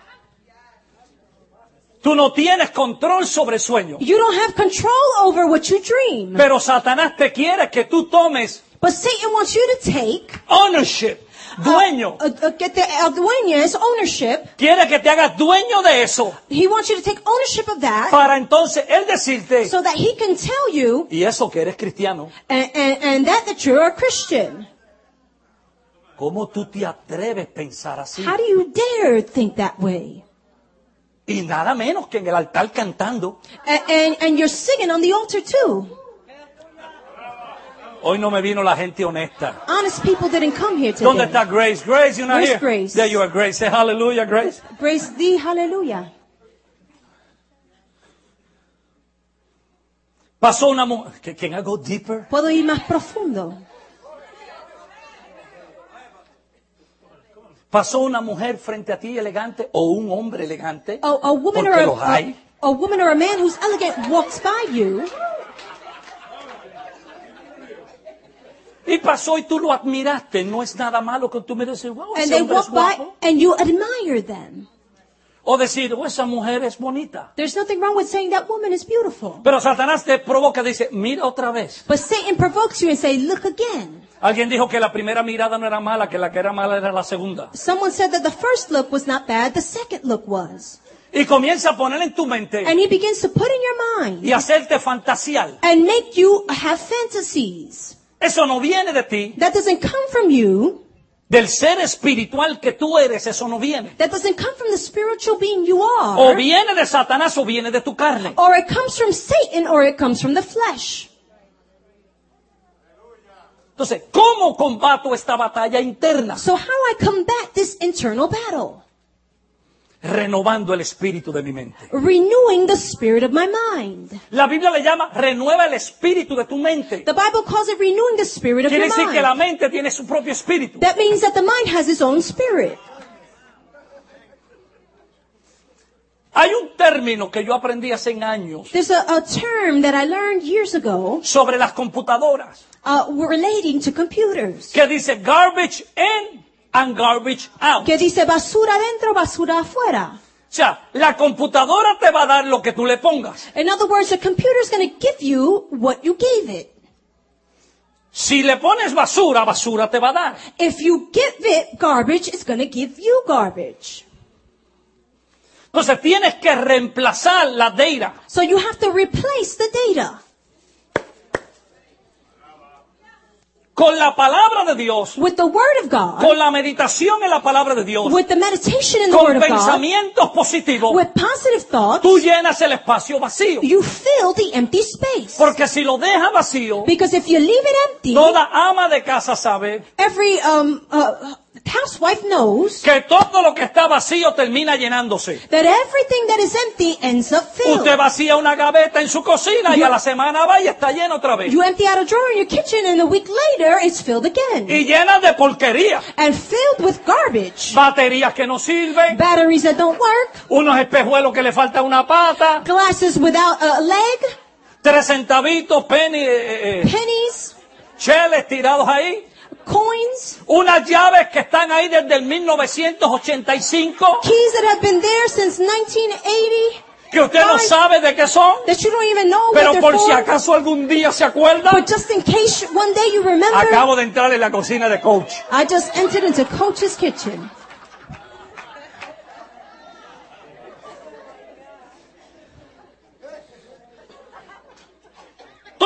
Tú no tienes control sobre el sueño, You don't have control over what you dream. pero Satanás te quiere que tú tomes But Satan wants you to take ownership, dueño. get the dueñas, ownership. Quiere que te hagas dueño de eso He wants you to take ownership of that para entonces él decirte, so that he can tell you y eso que eres cristiano. and that you're a Christian. ¿Cómo tú te atreves a pensar así? How do you dare think that way? Y nada menos que en el altar cantando. And you're singing on the altar too. Hoy no me vino la gente honesta. Honest people didn't come here ¿Dónde today. está Grace? Grace, you're not Where's here. Grace? There you are, Grace. Say hallelujah, Grace. Grace the hallelujah. Pasó una mujer. Can I go deeper? Puedo ir más profundo. Pasó una mujer frente a ti elegante o un hombre elegante. A woman Porque los hay. a woman or a man who's elegant walks by you. Y pasó y tú lo admiraste. No es nada malo que tú me dices, wow, And ese they hombre es walk by guapo. and you admire them. O decir, oh, esa mujer es bonita. There's nothing wrong with saying that woman is beautiful. Pero Satanás te provoca, dice, mira otra vez. But Satan provokes you and say, look again. Alguien dijo que la primera mirada no era mala, que la que era mala era la segunda. Someone said that the first look was not bad, the second look was. Y comienza a poner en tu mente And he begins to put in your mind y hacerte fantasiar. and make you have fantasies. Eso no viene de ti. That doesn't come from you. Del ser espiritual que tú eres, eso no viene. That doesn't come from the spiritual being you are. O viene de Satanás o viene de tu carne. Or it comes from Satan or it comes from the flesh. Entonces, ¿cómo combato esta batalla interna? So how I combat this internal battle? Renovando el espíritu de mi mente. Renewing the spirit of my mind. La Biblia le llama renueva el espíritu de tu mente. The Bible calls it renewing the spirit of Quiere your decir que la mind. mente tiene su propio espíritu. That means that the mind has its own spirit. Hay un término que yo aprendí hace años There's a term that I learned years ago sobre las computadoras relating to computers. que dice garbage in and garbage out. Que dice basura adentro, basura afuera. O sea, la computadora te va a dar lo que tú le pongas. In other words, the computer is going to give you what you gave it. Si le pones basura, basura te va a dar. If you give it garbage, it's going to give you garbage. Entonces tienes que reemplazar la data So you have to replace the data con la palabra de Dios, with the Word of God, con la meditación en la palabra de Dios, with the meditation in the con Word of God, pensamientos positivos. with positive thoughts. Tú llenas el espacio vacío. You fill the empty space. Porque si lo dejas vacío, Because if you leave it empty, toda ama de casa sabe every housewife knows que todo lo que está vacío termina llenándose. that everything that is empty ends up filled. Usted vacía una gaveta en su cocina y a la semana va y está lleno otra vez. You empty out a drawer in your kitchen and a week later it's filled again. Y llena de porquería. And filled with garbage. Baterías que no sirven, Batteries that don't work. unos espejuelos que le falta una pata, Glasses without a leg. 3 centavitos, Pennies. cheles tirados ahí, Coins. unas llaves que están ahí desde el 1985, Keys that have been there since 1980. que usted no sabe de qué son, That you don't even know pero what por they're si for. acaso algún día se acuerda. But just in case one day you remember. Acabo de entrar en la cocina de Coach. I just entered into Coach's kitchen.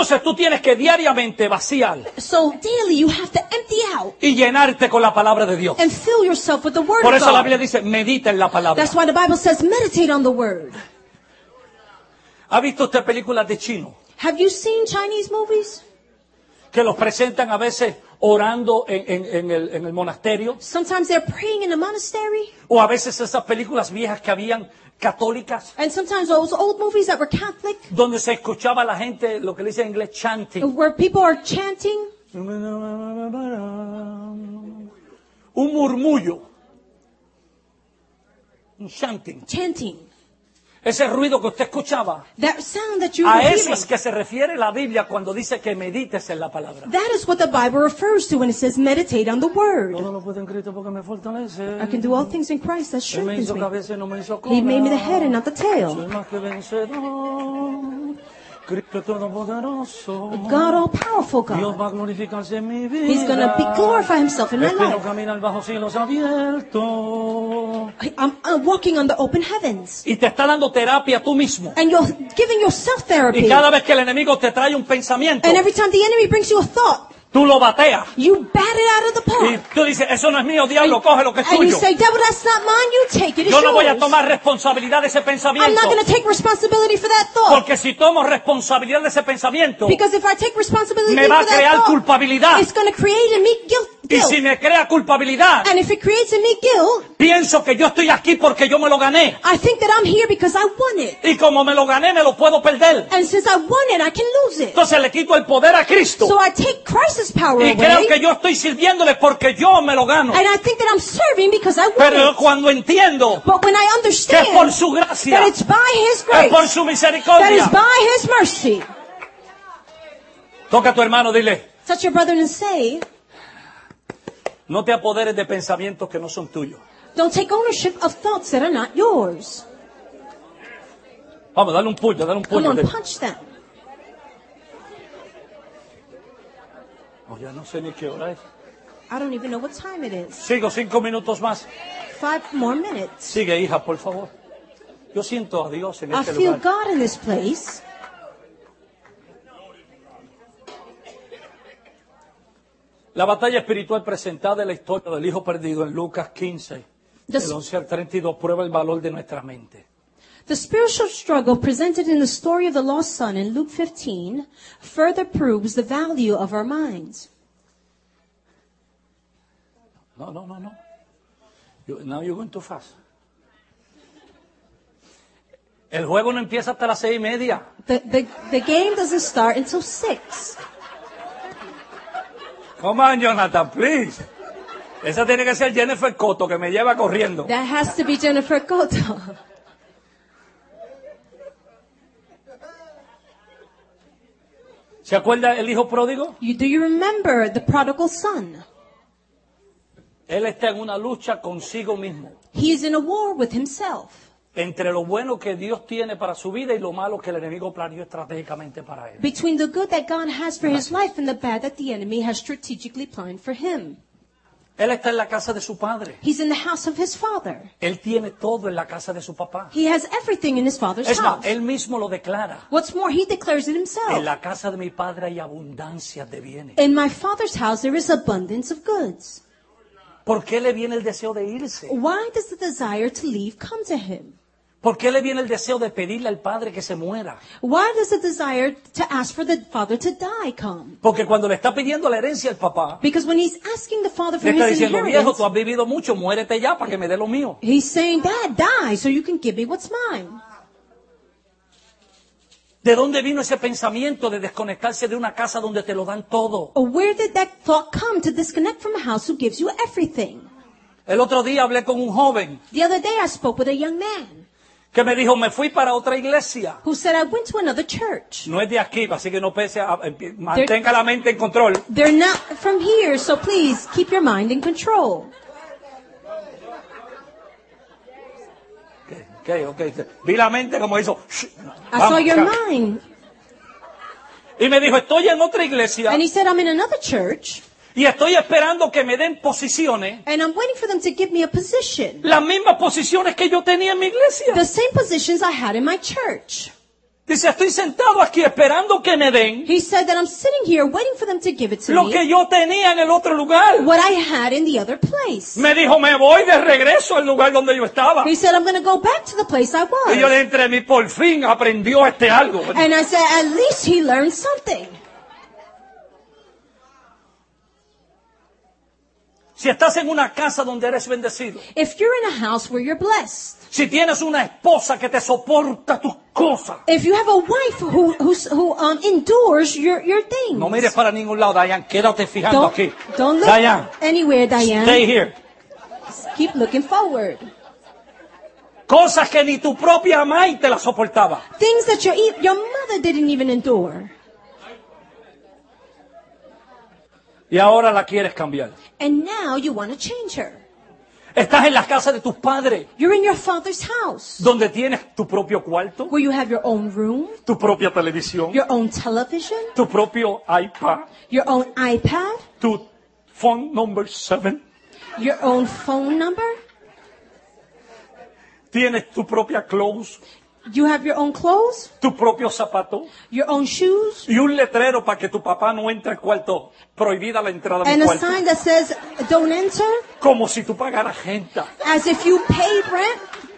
Entonces tú tienes que diariamente vaciar So daily you have to empty out y llenarte con la palabra de Dios. and fill yourself with the Word Por of eso la God. Biblia dice, medita en la palabra. That's why the Bible says meditate on the Word. ¿Ha visto usted películas de chino? Have you seen Chinese movies? Que los presentan a veces orando en el monasterio. Sometimes they're praying in a monastery. O a veces esas películas viejas que habían católicas. And sometimes those old movies that were Catholic, Donde se escuchaba a la gente, lo que le dice en inglés, chanting. where people are chanting. Un murmullo. Un chanting. Chanting. Ese ruido que usted escuchaba. That sound that you A were eso hearing. es que se refiere la Biblia cuando dice que medites en la palabra. That is what the Bible refers to when it says meditate on the Word. Todo lo puedo en Cristo porque me fortalece. I can do all things in Christ that Él me strengthens hizo me. cabeza y no me hizo cola. He made me the head and not the Soy tail. más que vencedor. Cristo todopoderoso. God, all powerful Dios God. va a glorificarse en mi vida. He's going to glorify himself in my Espero life. caminar bajo cielos abiertos. I'm walking on the open heavens. Y te está dando terapia tú mismo. And you're giving yourself Y therapy. cada vez que el enemigo te trae un pensamiento, And every time the enemy brings you a thought, tú lo bateas. you bat it out of the Y park. tú dices, eso no es mío, diablo, coge lo que es And you tuyo. say, devil, that's not mine, you take it, it's Yo no voy a yours. tomar responsabilidad de ese I'm pensamiento. not going to take responsibility for that thought. Porque si tomo responsabilidad de ese pensamiento, Because if I take responsibility me va a for that crear thought, culpabilidad. it's going to create in me guilt. Y si me crea culpabilidad, And if it creates in me guilt, pienso que yo estoy aquí porque yo me lo gané. I think that I'm here because I won it. Y como me lo gané, me lo puedo perder. And since I won it, I can lose it. Entonces le quito el poder a Cristo. So I take Christ's power Y creo away. que yo estoy sirviéndole porque yo me lo gano. And I think that I'm serving because I won Pero it. cuando entiendo But when I que understand es por su gracia, that it's by His es grace, por su that misericordia. is by His mercy, Toca a tu hermano, dile, touch your brother and say, no te apoderes de pensamientos que no son tuyos. don't take ownership of thoughts that are not yours. Vamos, dale un puño, dale un Come puño. on, punch them. Oh, ya no sé ni qué hora es. I don't even know what time it is. Sigo 5 minutos más. 5 more minutes. Sigue, hija, por favor. Yo siento a Dios en I este feel lugar. God in this place. La batalla espiritual presentada en la historia del Hijo Perdido en Lucas 15, The, del 11 al 32, prueba el valor de nuestra mente. the spiritual struggle presented in the story of the lost son in Luke 15 further proves the value of our minds. No. Now you're going too fast. El juego no empieza hasta las 6:30. The game doesn't start until 6. Come on, Jonathan, please. Esa tiene que ser Jennifer Cotto, que me lleva corriendo. That has to be Jennifer Cotto. ¿Se acuerda el hijo pródigo? Do you remember the prodigal son? Él está en una lucha consigo mismo. He is in a war with himself. Entre lo bueno que Dios tiene para su vida y lo malo que el enemigo planeó estratégicamente para él. Between the good that God has for his life and the bad that the enemy has strategically planned for him. Él está en la casa de su padre. He's in the house of his father. Él tiene todo en la casa de su papá. He has everything in his father's Es más, house. él mismo lo declara. What's more, he declares it En himself. la casa de mi padre hay abundancia de bienes. In my father's house there is abundance of goods. ¿Por qué le viene el deseo de irse? Why does the desire to leave come to him? ¿Por qué le viene el deseo de pedirle al padre que se muera? Why does the desire to ask for the father to die come? Porque cuando le está pidiendo la herencia al papá, Because when he's asking the father for le está his diciendo, viejo, inheritance, tú has vivido mucho, muérete ya para que me dé lo mío. he's saying, Dad, die so you can give me what's mine. ¿De dónde vino ese pensamiento de desconectarse de una casa donde te lo dan todo? Or where did that thought come to disconnect from a house who gives you everything? El otro día hablé con un joven The other day I spoke with a young man que me dijo, me fui para otra iglesia. who said, I went to another church. No es de aquí, así que no pese, mantenga la mente en control. They're not from here, so please keep your mind in control. Okay. Vi la mente como hizo. I saw your mind. Y me dijo, estoy en otra iglesia And he said, I'm in another church, y estoy esperando que me den posiciones, and I'm waiting for them to give me a position. las mismas posiciones que yo tenía en mi iglesia. The same positions I had in my church. Dice, estoy sentado aquí esperando que me den He said that I'm sitting here waiting for them to give it to lo me, que yo tenía en el otro lugar. what I had in the other place. Me dijo, me voy de regreso al lugar donde yo estaba. He said, I'm going to go back to the place I Y yo was. le entre mí, por fin aprendió algo. And I said, at least he learned something. Si estás en una casa donde eres bendecido, If you're in a house where you're blessed, si tienes una esposa que te soporta tus cosas, if you have a wife who endures your things, no mires para ningún lado, Diane, quédate fijando aquí. don't look Diane, anywhere, Diane. stay here. Keep looking forward. Cosas que ni tu propia madre te las soportaba. Things that your mother didn't even endure. Y ahora la quieres cambiar. And now you want to change her. Estás en la casa de tus padres, You're in your father's house, donde tienes tu propio cuarto, where you have your own room, tu propia televisión, your own television, tu propio iPad, your own iPad, tu phone number 7, your own phone number. tienes tu propia clothes, You have your own clothes, tu propio zapato your own shoes, y un letrero para que tu papá no entre al cuarto. Prohibida la entrada a mi and a cuarto. sign that says, don't enter, Como si tú pagaras renta. as if you paid rent.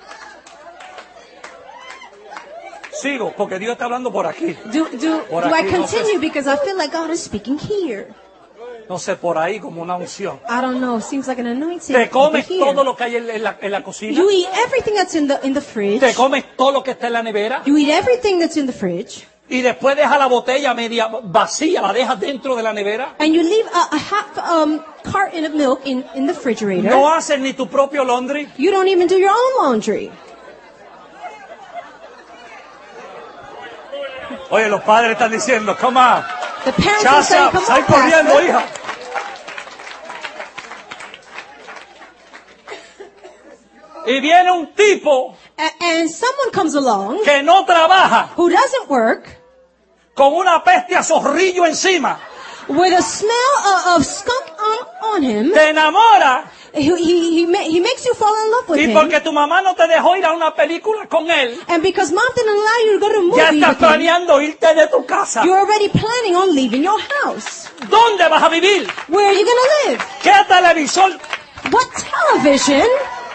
Sigo, porque Dios está hablando por aquí. Do Por I aquí, no sé. continue? Because I feel like God is speaking here. No sé, por ahí como una unción. I don't know. Seems like an anointing. Te comes over here. todo lo que hay en la cocina. You eat everything that's in the fridge. Te comes todo lo que está en la nevera. You eat everything that's in the fridge. Y después dejas la botella media vacía, la dejas dentro de la nevera. And you leave a half carton of milk in the refrigerator. No haces ni tu propio laundry. You don't even do your own laundry. Oye, los padres están diciendo, come on. The parents are saying, Chacha, come sal on, corriendo, Pastor. hija. Y viene un tipo And someone comes along que no trabaja who doesn't work con una peste a zorrillo encima. with a smell of skunk on him. Te enamora He makes you fall in love with y him. porque tu mamá no te dejó ir a una película con él, And because mom didn't allow you to go to a movie ya estás with him, planeando irte de tu casa. you're already planning on leaving your house. ¿Dónde vas a vivir? Where are you going to live? ¿Qué televisor? What television?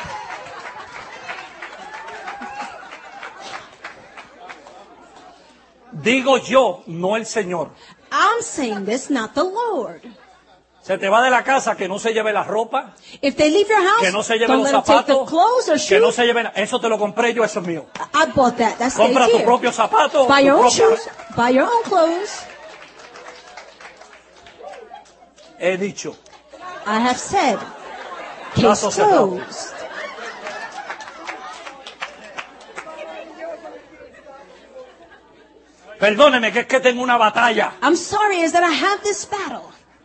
Digo yo, no el Señor. I'm saying this, not the Lord. Se te va de la casa, que no se lleve la ropa, If they leave your house, que no se lleve don't los let them take the zapatos, clothes or que no shoes. se lleve nada. Eso te lo compré yo, eso es mío. I bought that. That stays Compra tu here. propio zapato, Buy tu your own propia- shoes. Buy your own clothes. He dicho, I have said, case Caso cerrado. closed. perdóneme, que es que tengo una batalla. I'm sorry, is that I have this battle.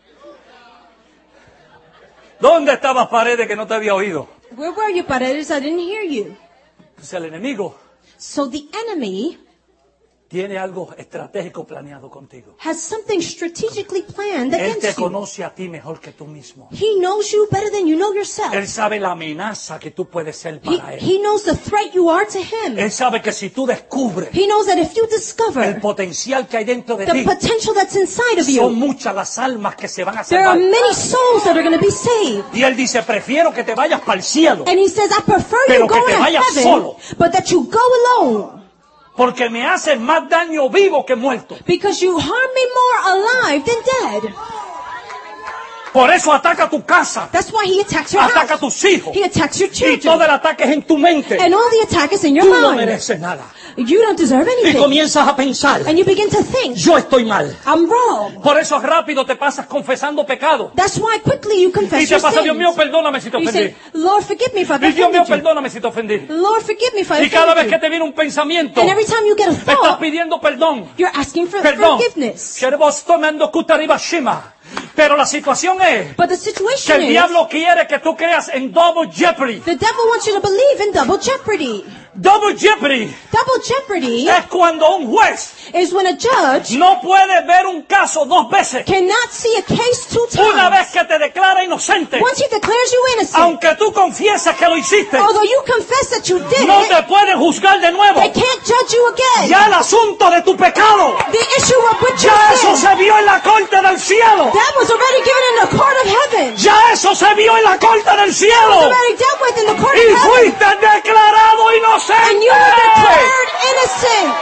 ¿Dónde estabas, Paredes, que no te había oído? Where were you, Paredes? I didn't hear you. Pues el enemigo So the enemy tiene algo estratégico planeado contigo. has something strategically planned Él te against you. conoce a ti mejor que tú mismo. He knows you better than you know yourself. Él sabe la amenaza que tú puedes ser He, para él. he knows the threat you are to him. Él sabe que si tú descubres He knows that if you el discover potencial que hay dentro de the ti, potential that's inside of son you, muchas las almas que se van a there are salvar. many souls that are going to be saved. Y él dice, prefiero que te vayas para el cielo, And he says, I prefer Pero you que go te to vayas heaven, solo. but that you go alone. porque me haces más daño vivo que muerto. Because you harm me more alive than dead. Por eso ataca tu casa, That's why he attacks your ataca a house. tus hijos. He attacks your Y children. todo el ataque es en tu mente. And all the attack is in your Tú no mind. mereces nada. You don't deserve Y anything. comienzas a pensar, And you begin to think, yo estoy mal. I'm wrong. Por eso rápido te pasas confesando pecado. That's why quickly you Y confess te your pasa, Dios mío, sins. perdóname si te You ofendí. say, Lord, forgive me if I've Y Dios mío, offended you. perdóname si te ofendí. Lord, forgive me if I Y cada vez offended que you. te viene un pensamiento, And every time you get a estás thought, pidiendo perdón. you're asking for Perdón. forgiveness. Shervos tomando kutariba shima. Pero la situación es But the que situation el is, diablo quiere que tú creas en double jeopardy. the devil wants you to believe in double jeopardy. Double jeopardy Double jeopardy es cuando un juez is when a judge no puede ver un caso dos veces. cannot see a case two Una vez times. que te declara inocente, Once he declares you innocent, aunque tú confieses que lo hiciste, although you confess that you did no it, te pueden juzgar de nuevo. they can't judge you again. Ya el asunto de tu pecado, The issue of which you ya eso sin, se vio en la corte del cielo. that was already given in the court of heaven. Ya eso se vio en la corte del It was cielo. already dealt with in the court Y of heaven. fuiste declarado And inocente. you were declared innocent.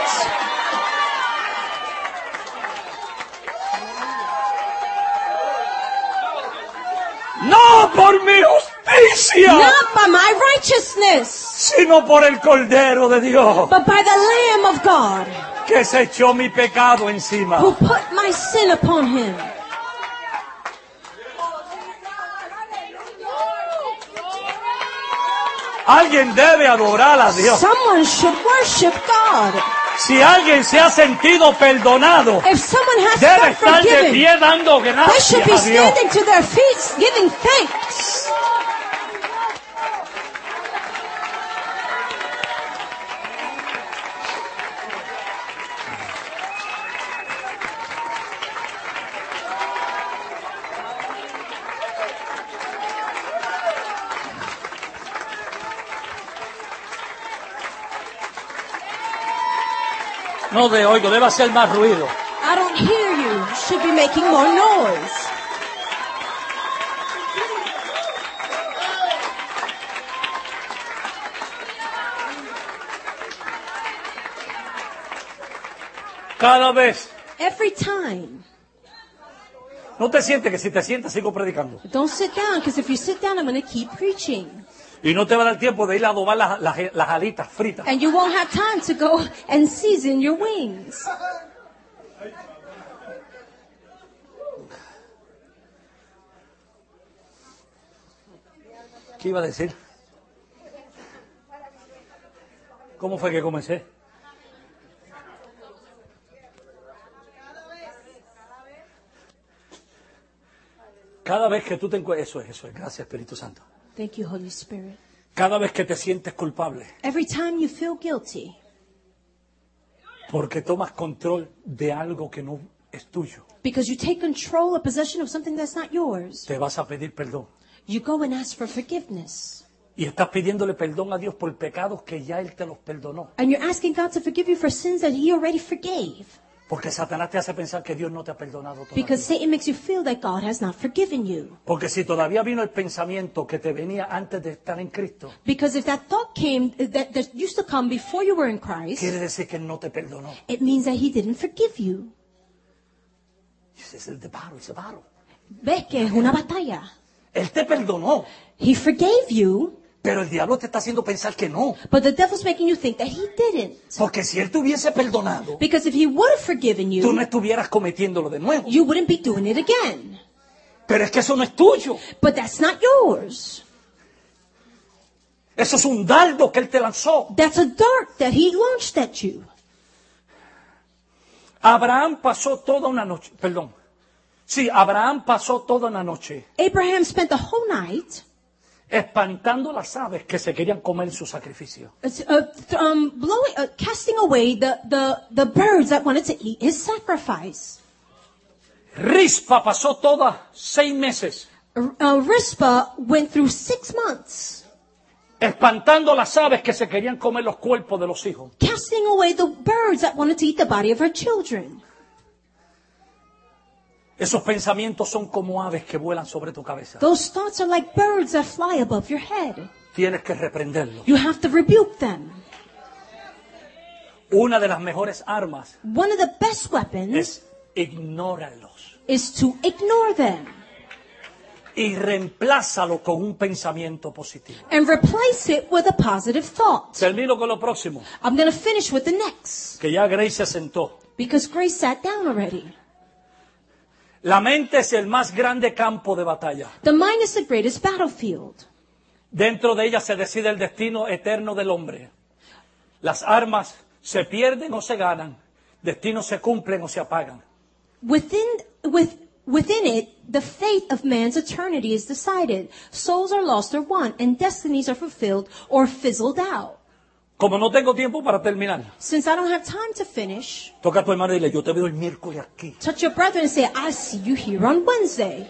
No por mi justicia, Not by my righteousness, sino por el Cordero de Dios, but by the Lamb of God, que se echó mi pecado encima. who put my sin upon him. Alguien debe adorar a Dios. Someone should worship God. Si alguien se ha sentido perdonado, If someone has debe been estar de forgiven, pie dando they gracias should be a Dios. standing to their feet giving thanks. No te oigo, debe hacer más ruido. I don't hear you. You should be making more noise. Cada vez. Every time. No te sientes que si te sientas sigo predicando. Don't sit down, because if you sit down, I'm going to keep preaching. Y no te va a dar tiempo de ir a adobar las alitas fritas. And you won't have time to go and season your wings. ¿Qué iba a decir? ¿Cómo fue que comencé? Cada vez que tú te encuentras, eso es, gracias Espíritu Santo. Thank you, Holy Spirit. Cada vez que te sientes culpable, Every time you feel guilty, porque tomas control de algo que no es tuyo, because you take control or possession of something that's not yours, te vas a pedir perdón. you go and ask for forgiveness. Y estás pidiéndole perdón a Dios por pecados que ya Él te los perdonó. And you're asking God to forgive you for sins that He already forgave. Porque Satanás te hace pensar que Dios no te ha perdonado todavía. Because Satan makes you feel that God has not forgiven you. Porque si todavía vino el pensamiento que te venía antes de estar en Cristo, Because if that thought came, that used to come before you were in Christ, quiere decir que Él no te perdonó. it means that He didn't forgive you. Es el battle, it's a battle. ¿Ves que es una batalla? Él te perdonó, He forgave you, pero el diablo te está haciendo pensar que no. but the devil's making you think that He didn't. Porque si Él te hubiese perdonado, Because if He would have forgiven tú no you, estuvieras cometiéndolo de nuevo. you wouldn't be doing it again. Pero es que eso no es tuyo. But that's not yours. Eso es un dardo que Él te lanzó. That's a dart that He launched at you. Abraham pasó toda una noche, Abraham pasó toda una noche Abraham spent the whole night espantando las aves que se querían comer su sacrificio. casting away the birds that wanted to eat his sacrifice. Rispa pasó toda 6 meses Rizpah went through 6 months espantando las aves que se querían comer los cuerpos de los hijos. casting away the birds that wanted to eat the body of her children. Esos pensamientos son como aves que vuelan sobre tu cabeza. Those thoughts are like birds that fly above your head. Tienes que reprenderlos. You have to rebuke them. Una de las mejores armas One of the best weapons es ignóralos is to ignore them y reemplázalo con un pensamiento positivo. and replace it with a positive thought. Termino con lo próximo, I'm going to finish with the next, que ya Grace se sentó. because Grace sat down already. La mente es el más grande campo de batalla. The mind is the greatest battlefield. Dentro de ella se decide el destino eterno del hombre. Las armas se pierden o se ganan. Destinos se cumplen o se apagan. Within it, the fate of man's eternity is decided. Souls are lost or won, and destinies are fulfilled or fizzled out. Como no tengo tiempo para terminar, Since I don't have time to finish, toca a tu hermano y dile, yo te veo el miércoles aquí. touch your brother and say, I see you here on Wednesday.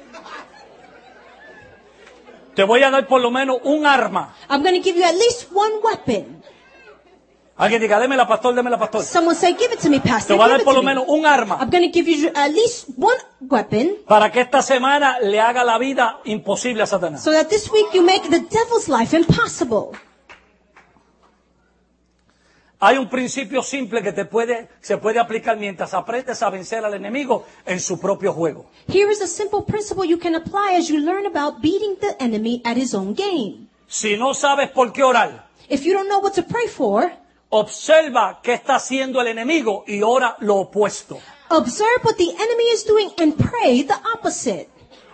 Te voy a dar por lo menos un arma. I'm going to give you at least one weapon. Alguien diga, démela, pastor, démela, pastor. Someone say, give it to me, Pastor. Te voy a Give dar it por to lo me. menos un arma I'm going to give you at least one weapon para que esta semana le haga la vida imposible a Satanás. so that this week you make the devil's life impossible. Hay un principio simple que se puede aplicar mientras aprendes a vencer al enemigo en su propio juego. Here is a simple principle you can apply as you learn about beating the enemy at his own game. Si no sabes por qué orar, If you don't know what to pray for, observa qué está haciendo el enemigo y ora lo opuesto. observe what the enemy is doing and pray the opposite.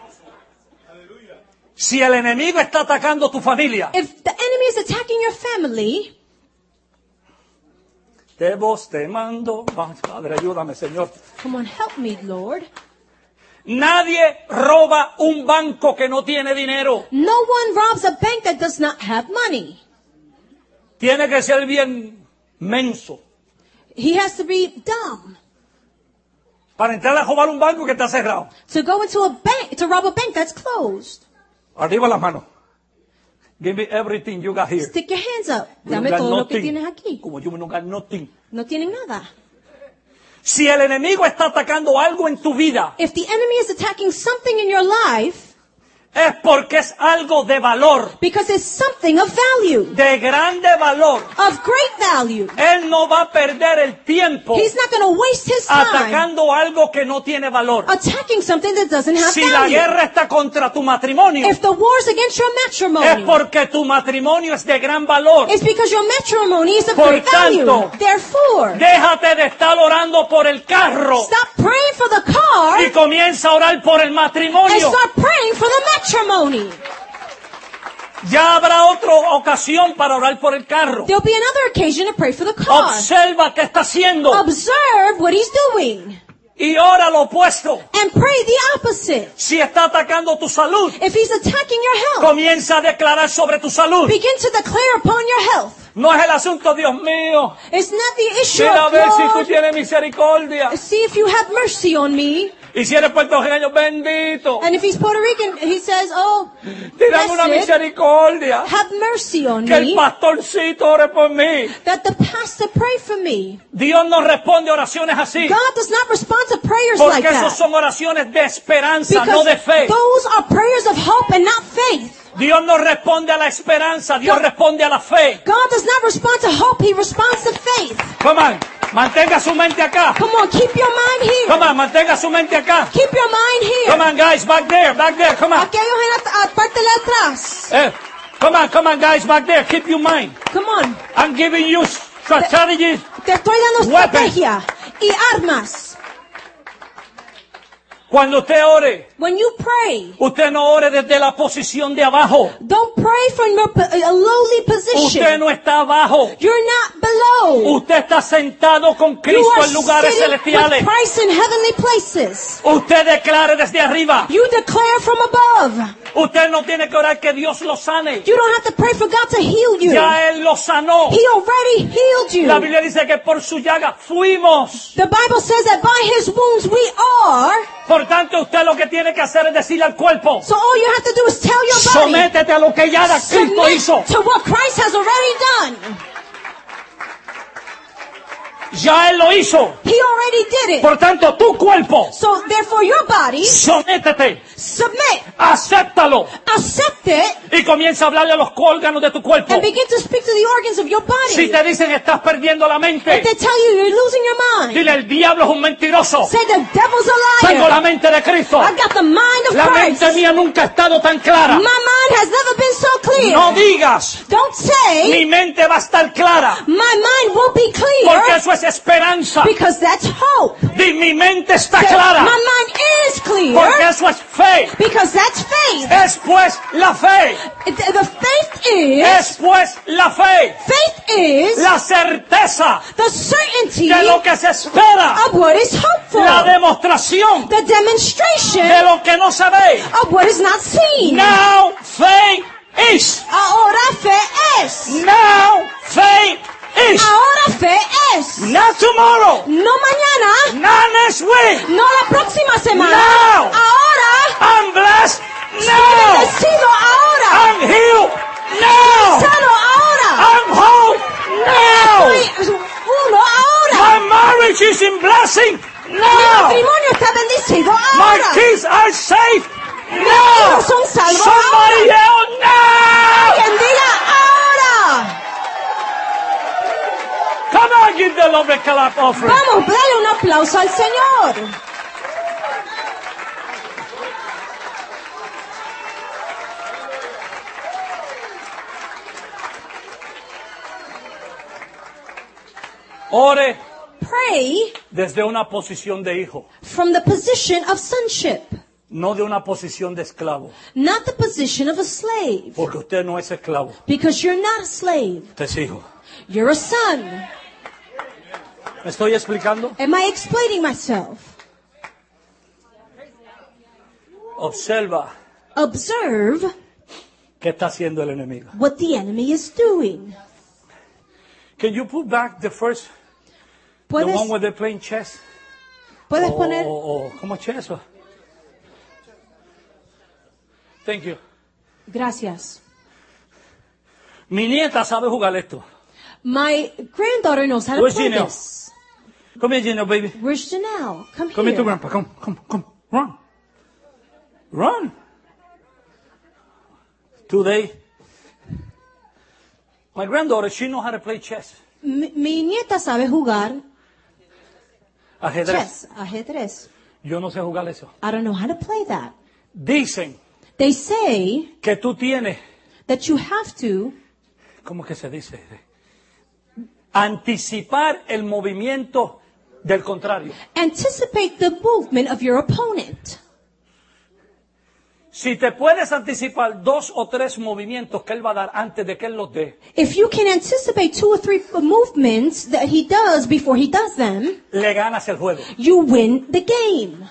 Si el enemigo está atacando tu familia, If the enemy is attacking your family, te mando, Padre, ayúdame, Señor. come on, help me, Lord. Nadie roba un banco que no tiene dinero. No one robs a bank that does not have money. Tiene que ser bien menso He has to be dumb para entrar a robar un banco que está cerrado. to go into a bank, to rob a bank that's closed. Arriba las manos. Give me everything you got here. Stick your hands up. We don't Dame got todo lo que nothing. tienes aquí. Como yo no got nothing. No tienen nada. Si el enemigo está atacando algo en tu vida, If the enemy is attacking something in your life, es porque es algo de valor, because it's something of value, de grande valor. of great value, Él no va a perder el tiempo he's not going to waste his time atacando algo que no tiene valor. attacking something that doesn't have Si la value. guerra está contra tu matrimonio, If the war's against your es matrimony, porque tu matrimonio es de gran valor. it's because your matrimony is of Por great value. tanto, Therefore, Déjate de estar orando por el carro stop praying for the car y comienza a orar por el and matrimonio. start praying for the matrimony. Ya habrá otra ocasión para orar por el carro. There'll be another occasion to pray for the car. Observa qué está haciendo Observe what he's doing y ora lo opuesto. and pray the opposite. Si está atacando tu salud, If he's attacking your health, comienza a declarar sobre tu salud. begin to declare upon your health. No es el asunto, Dios mío. It's not the issue Mira a of, ver si tú Lord, tienes misericordia. see if you have mercy on me. Y si eres puertorriqueño, bendito. And if he's Puerto Rican, he says, oh, Tírame una blessed, misericordia. have mercy on Que el me, pastorcito ore por mí. that the pastor pray for me. Dios no responde oraciones así. God does not respond to prayers Porque like esos that. son oraciones de esperanza, Because no de fe. those are prayers of hope and not faith. Dios no responde a la esperanza, Dios God- responde a la fe. God does not respond to hope, he responds to faith. Come on, mantenga su mente acá. Come on, keep your mind here. Come on, mantenga su mente acá. Keep your mind here. Come on, guys, back there, come on. Aquellos en la parte de atrás. Come on, guys, back there, keep your mind. Come on. I'm giving you strategies. Te estoy dando Weapons. estrategia y armas. Cuando usted ore, When you pray, usted no ore desde la posición de abajo. don't pray from a lowly position. Usted no está abajo. You're not below. Usted está sentado con You Cristo are en lugares sitting celestiales. with Christ in heavenly places. Usted declare desde arriba. You declare from above. Usted no tiene que orar que Dios lo sane. You don't have to pray for God to heal you. Ya Él lo sanó. He already healed you. La Biblia dice que por su llaga fuimos. The Bible says that by his wounds we are. Por tanto, usted lo que tiene que hacer es decirle al cuerpo, So all you have to do is tell your body. sométete a lo que ya Cristo Submit hizo. to what Christ has already done. Ya Él lo hizo. He already did it. Por tanto, tu cuerpo, So therefore your body, sométete, submit, acéptalo accept it, y comienza a hablarle a los órganos de tu cuerpo. and begin to speak to the organs of your body. Si te dicen estás perdiendo la If mente, they tell you you're losing your mind, dile el diablo es un mentiroso. say the devil's a Tengo la liar. mente de Cristo. I got the mind of La Christ. mente mía nunca ha estado tan clara. My mind has never been so clear. No digas, Don't say mi mente va a estar clara, my mind won't be porque clear eso es esperanza. because that's hope. Di, mi mente está Say, clara, my mind is porque clear eso es fe. because that's faith. Es pues la fe. The faith is, Es pues la fe. faith is La certeza the certainty de lo que se espera. of what is hoped for. La demostración The demonstration de lo que no se ve. of what is not seen. Now faith is. Ahora fe es. Now faith is. Ahora fe es. Not tomorrow. No mañana. Not next week. No la próxima semana. Now. Ahora. I'm blessed. Soy Now. bendecido ahora. I'm healed. Now. Sano ahora. I'm whole. Now. Soy uno ahora. My marriage is in blessing. Mi Now. matrimonio está bendecido My ahora. kids are safe. Mis Now. hijos son salvos Somebody ahora. yell now. Quien diga ahora. Come on, give the Lord a clap offering. Vamos, dale un aplauso al Señor. Ore Pray desde una posición de hijo, from the position of sonship, no de una posición de esclavo, not the position of a slave. porque usted no es esclavo, Because you're not a slave. usted es hijo. You're a son. ¿Me estoy explicando? Am I explaining myself? Observa Observe qué está haciendo el enemigo. what the enemy is doing. Can you put back the first, the one ¿Puedes, where they're playing chess? puedes poner? ¿Cómo chess? Thank you. Gracias. Mi nieta sabe jugar esto. My granddaughter knows how to Where's play Gino? this. Come here, Gino, baby. Where's Janelle? Come Come here to here. grandpa. Come. Run. Run. Today, my granddaughter, she knows how to play chess. Mi nieta sabe jugar Ajedrez. chess, ajedrez. Yo no sé jugar eso. I don't know how to play that. Dicen They say que tú tienes, that you have to ¿cómo que se dice? Anticipar el movimiento del contrario. anticipate the movement of your opponent. Si te puedes anticipar 2 o 3 movimientos que él va a dar antes de que él los dé, If you can anticipate 2 or 3 movements that he does before he does them, le ganas el juego. you win the game.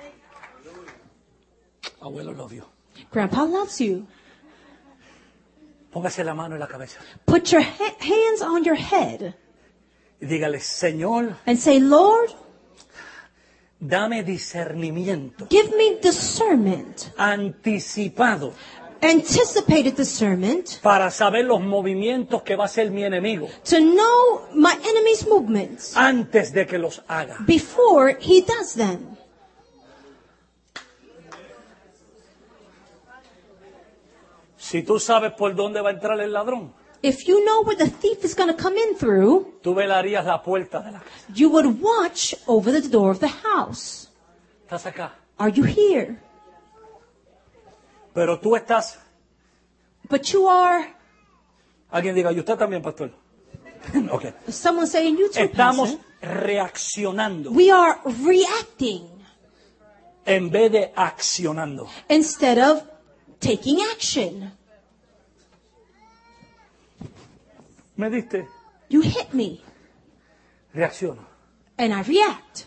Abuelo, love you. Grandpa loves you. Póngase la mano en la cabeza Put your hands on your head y dígale, Señor, and say, Lord, dame discernimiento give me discernment, anticipado anticipated discernment, para saber los movimientos que va a hacer mi enemigo to know my enemy's movements antes de que los haga. before he does them. Si tú sabes por dónde va a entrar el ladrón, If you know where the thief is going to come in through, tú velarías la puerta de la casa. you would watch over the door of the house. Estás acá, Are you here? pero tú estás. But you are, Alguien diga, ¿y usted también, pastor? Ok. someone saying you too, Estamos Pastor. reaccionando We are reacting en vez de accionando. instead of taking action. ¿Me diste? You hit me Reacciono. and I react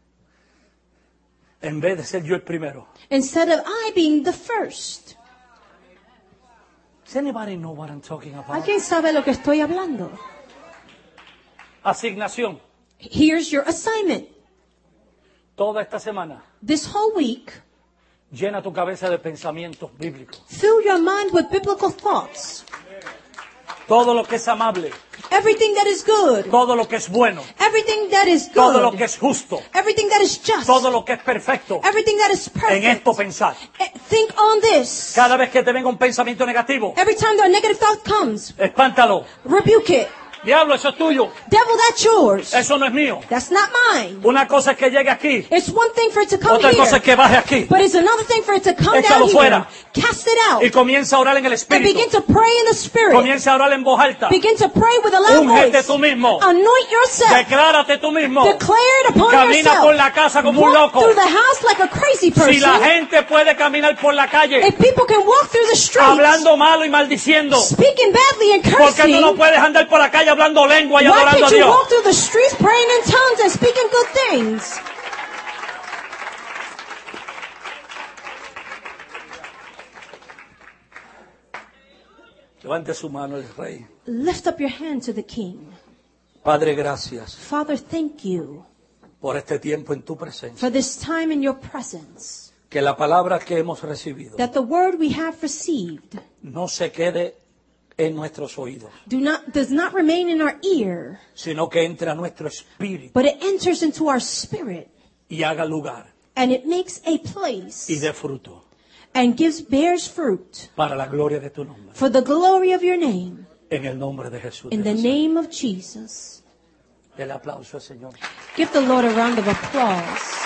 En vez de ser yo el primero. instead of I being the first. Does anybody know what I'm talking about? ¿Alguien sabe lo que estoy hablando? Asignación. Here's your assignment. Toda esta semana, This whole week, llena tu cabeza de pensamientos bíblicos. fill your mind with biblical thoughts. Todo lo que es amable, Everything that is good. todo lo que es bueno, Everything that is todo lo que good. es justo, Everything that is just. todo lo que es perfecto. Everything that is En perfect. esto pensar. Think on this. Cada vez que te venga un pensamiento negativo, Every time a negative thought comes, espántalo. rebuke it. Diablo, eso es tuyo. Devil, that's yours. Eso no es mío. That's not mine. Una cosa es que llegue aquí, It's one thing for it to come otra cosa here, es que baje aquí but it's another thing for it to come Échalo down fuera. here. Cast it out y comienza a orar en el and begin Espíritu. to pray in the Spirit. Comienza a orar en voz alta. Begin to pray with a loud Úngete voice. tú mismo. Anoint yourself. Declárate tú mismo. Declare it upon Camina yourself. por la casa como un Walk loco. through the house like a crazy person. Si la gente puede caminar por la calle If people can walk through the streets, hablando malo y maldiciendo, speaking badly and ¿por qué tú cursing, no puedes andar por la calle hablando lengua y why adorando can't a you Dios? walk through the streets praying in tongues and speaking good things? Levante su mano el rey. Lift up your hand to the King. Padre, gracias Father, thank you por este tiempo en tu presencia. for this time in your presence. Que la palabra que hemos recibido That the word we have received no se quede en nuestros oídos, does not remain in our ear, sino que entre a nuestro espíritu but it enters into our spirit y haga lugar and it makes a place y dé fruto and bears fruit para la gloria de tu nombre. for the glory of your name. En el nombre de Jesús. In the name of Jesus. El aplauso al Señor. Give the Lord a round of applause.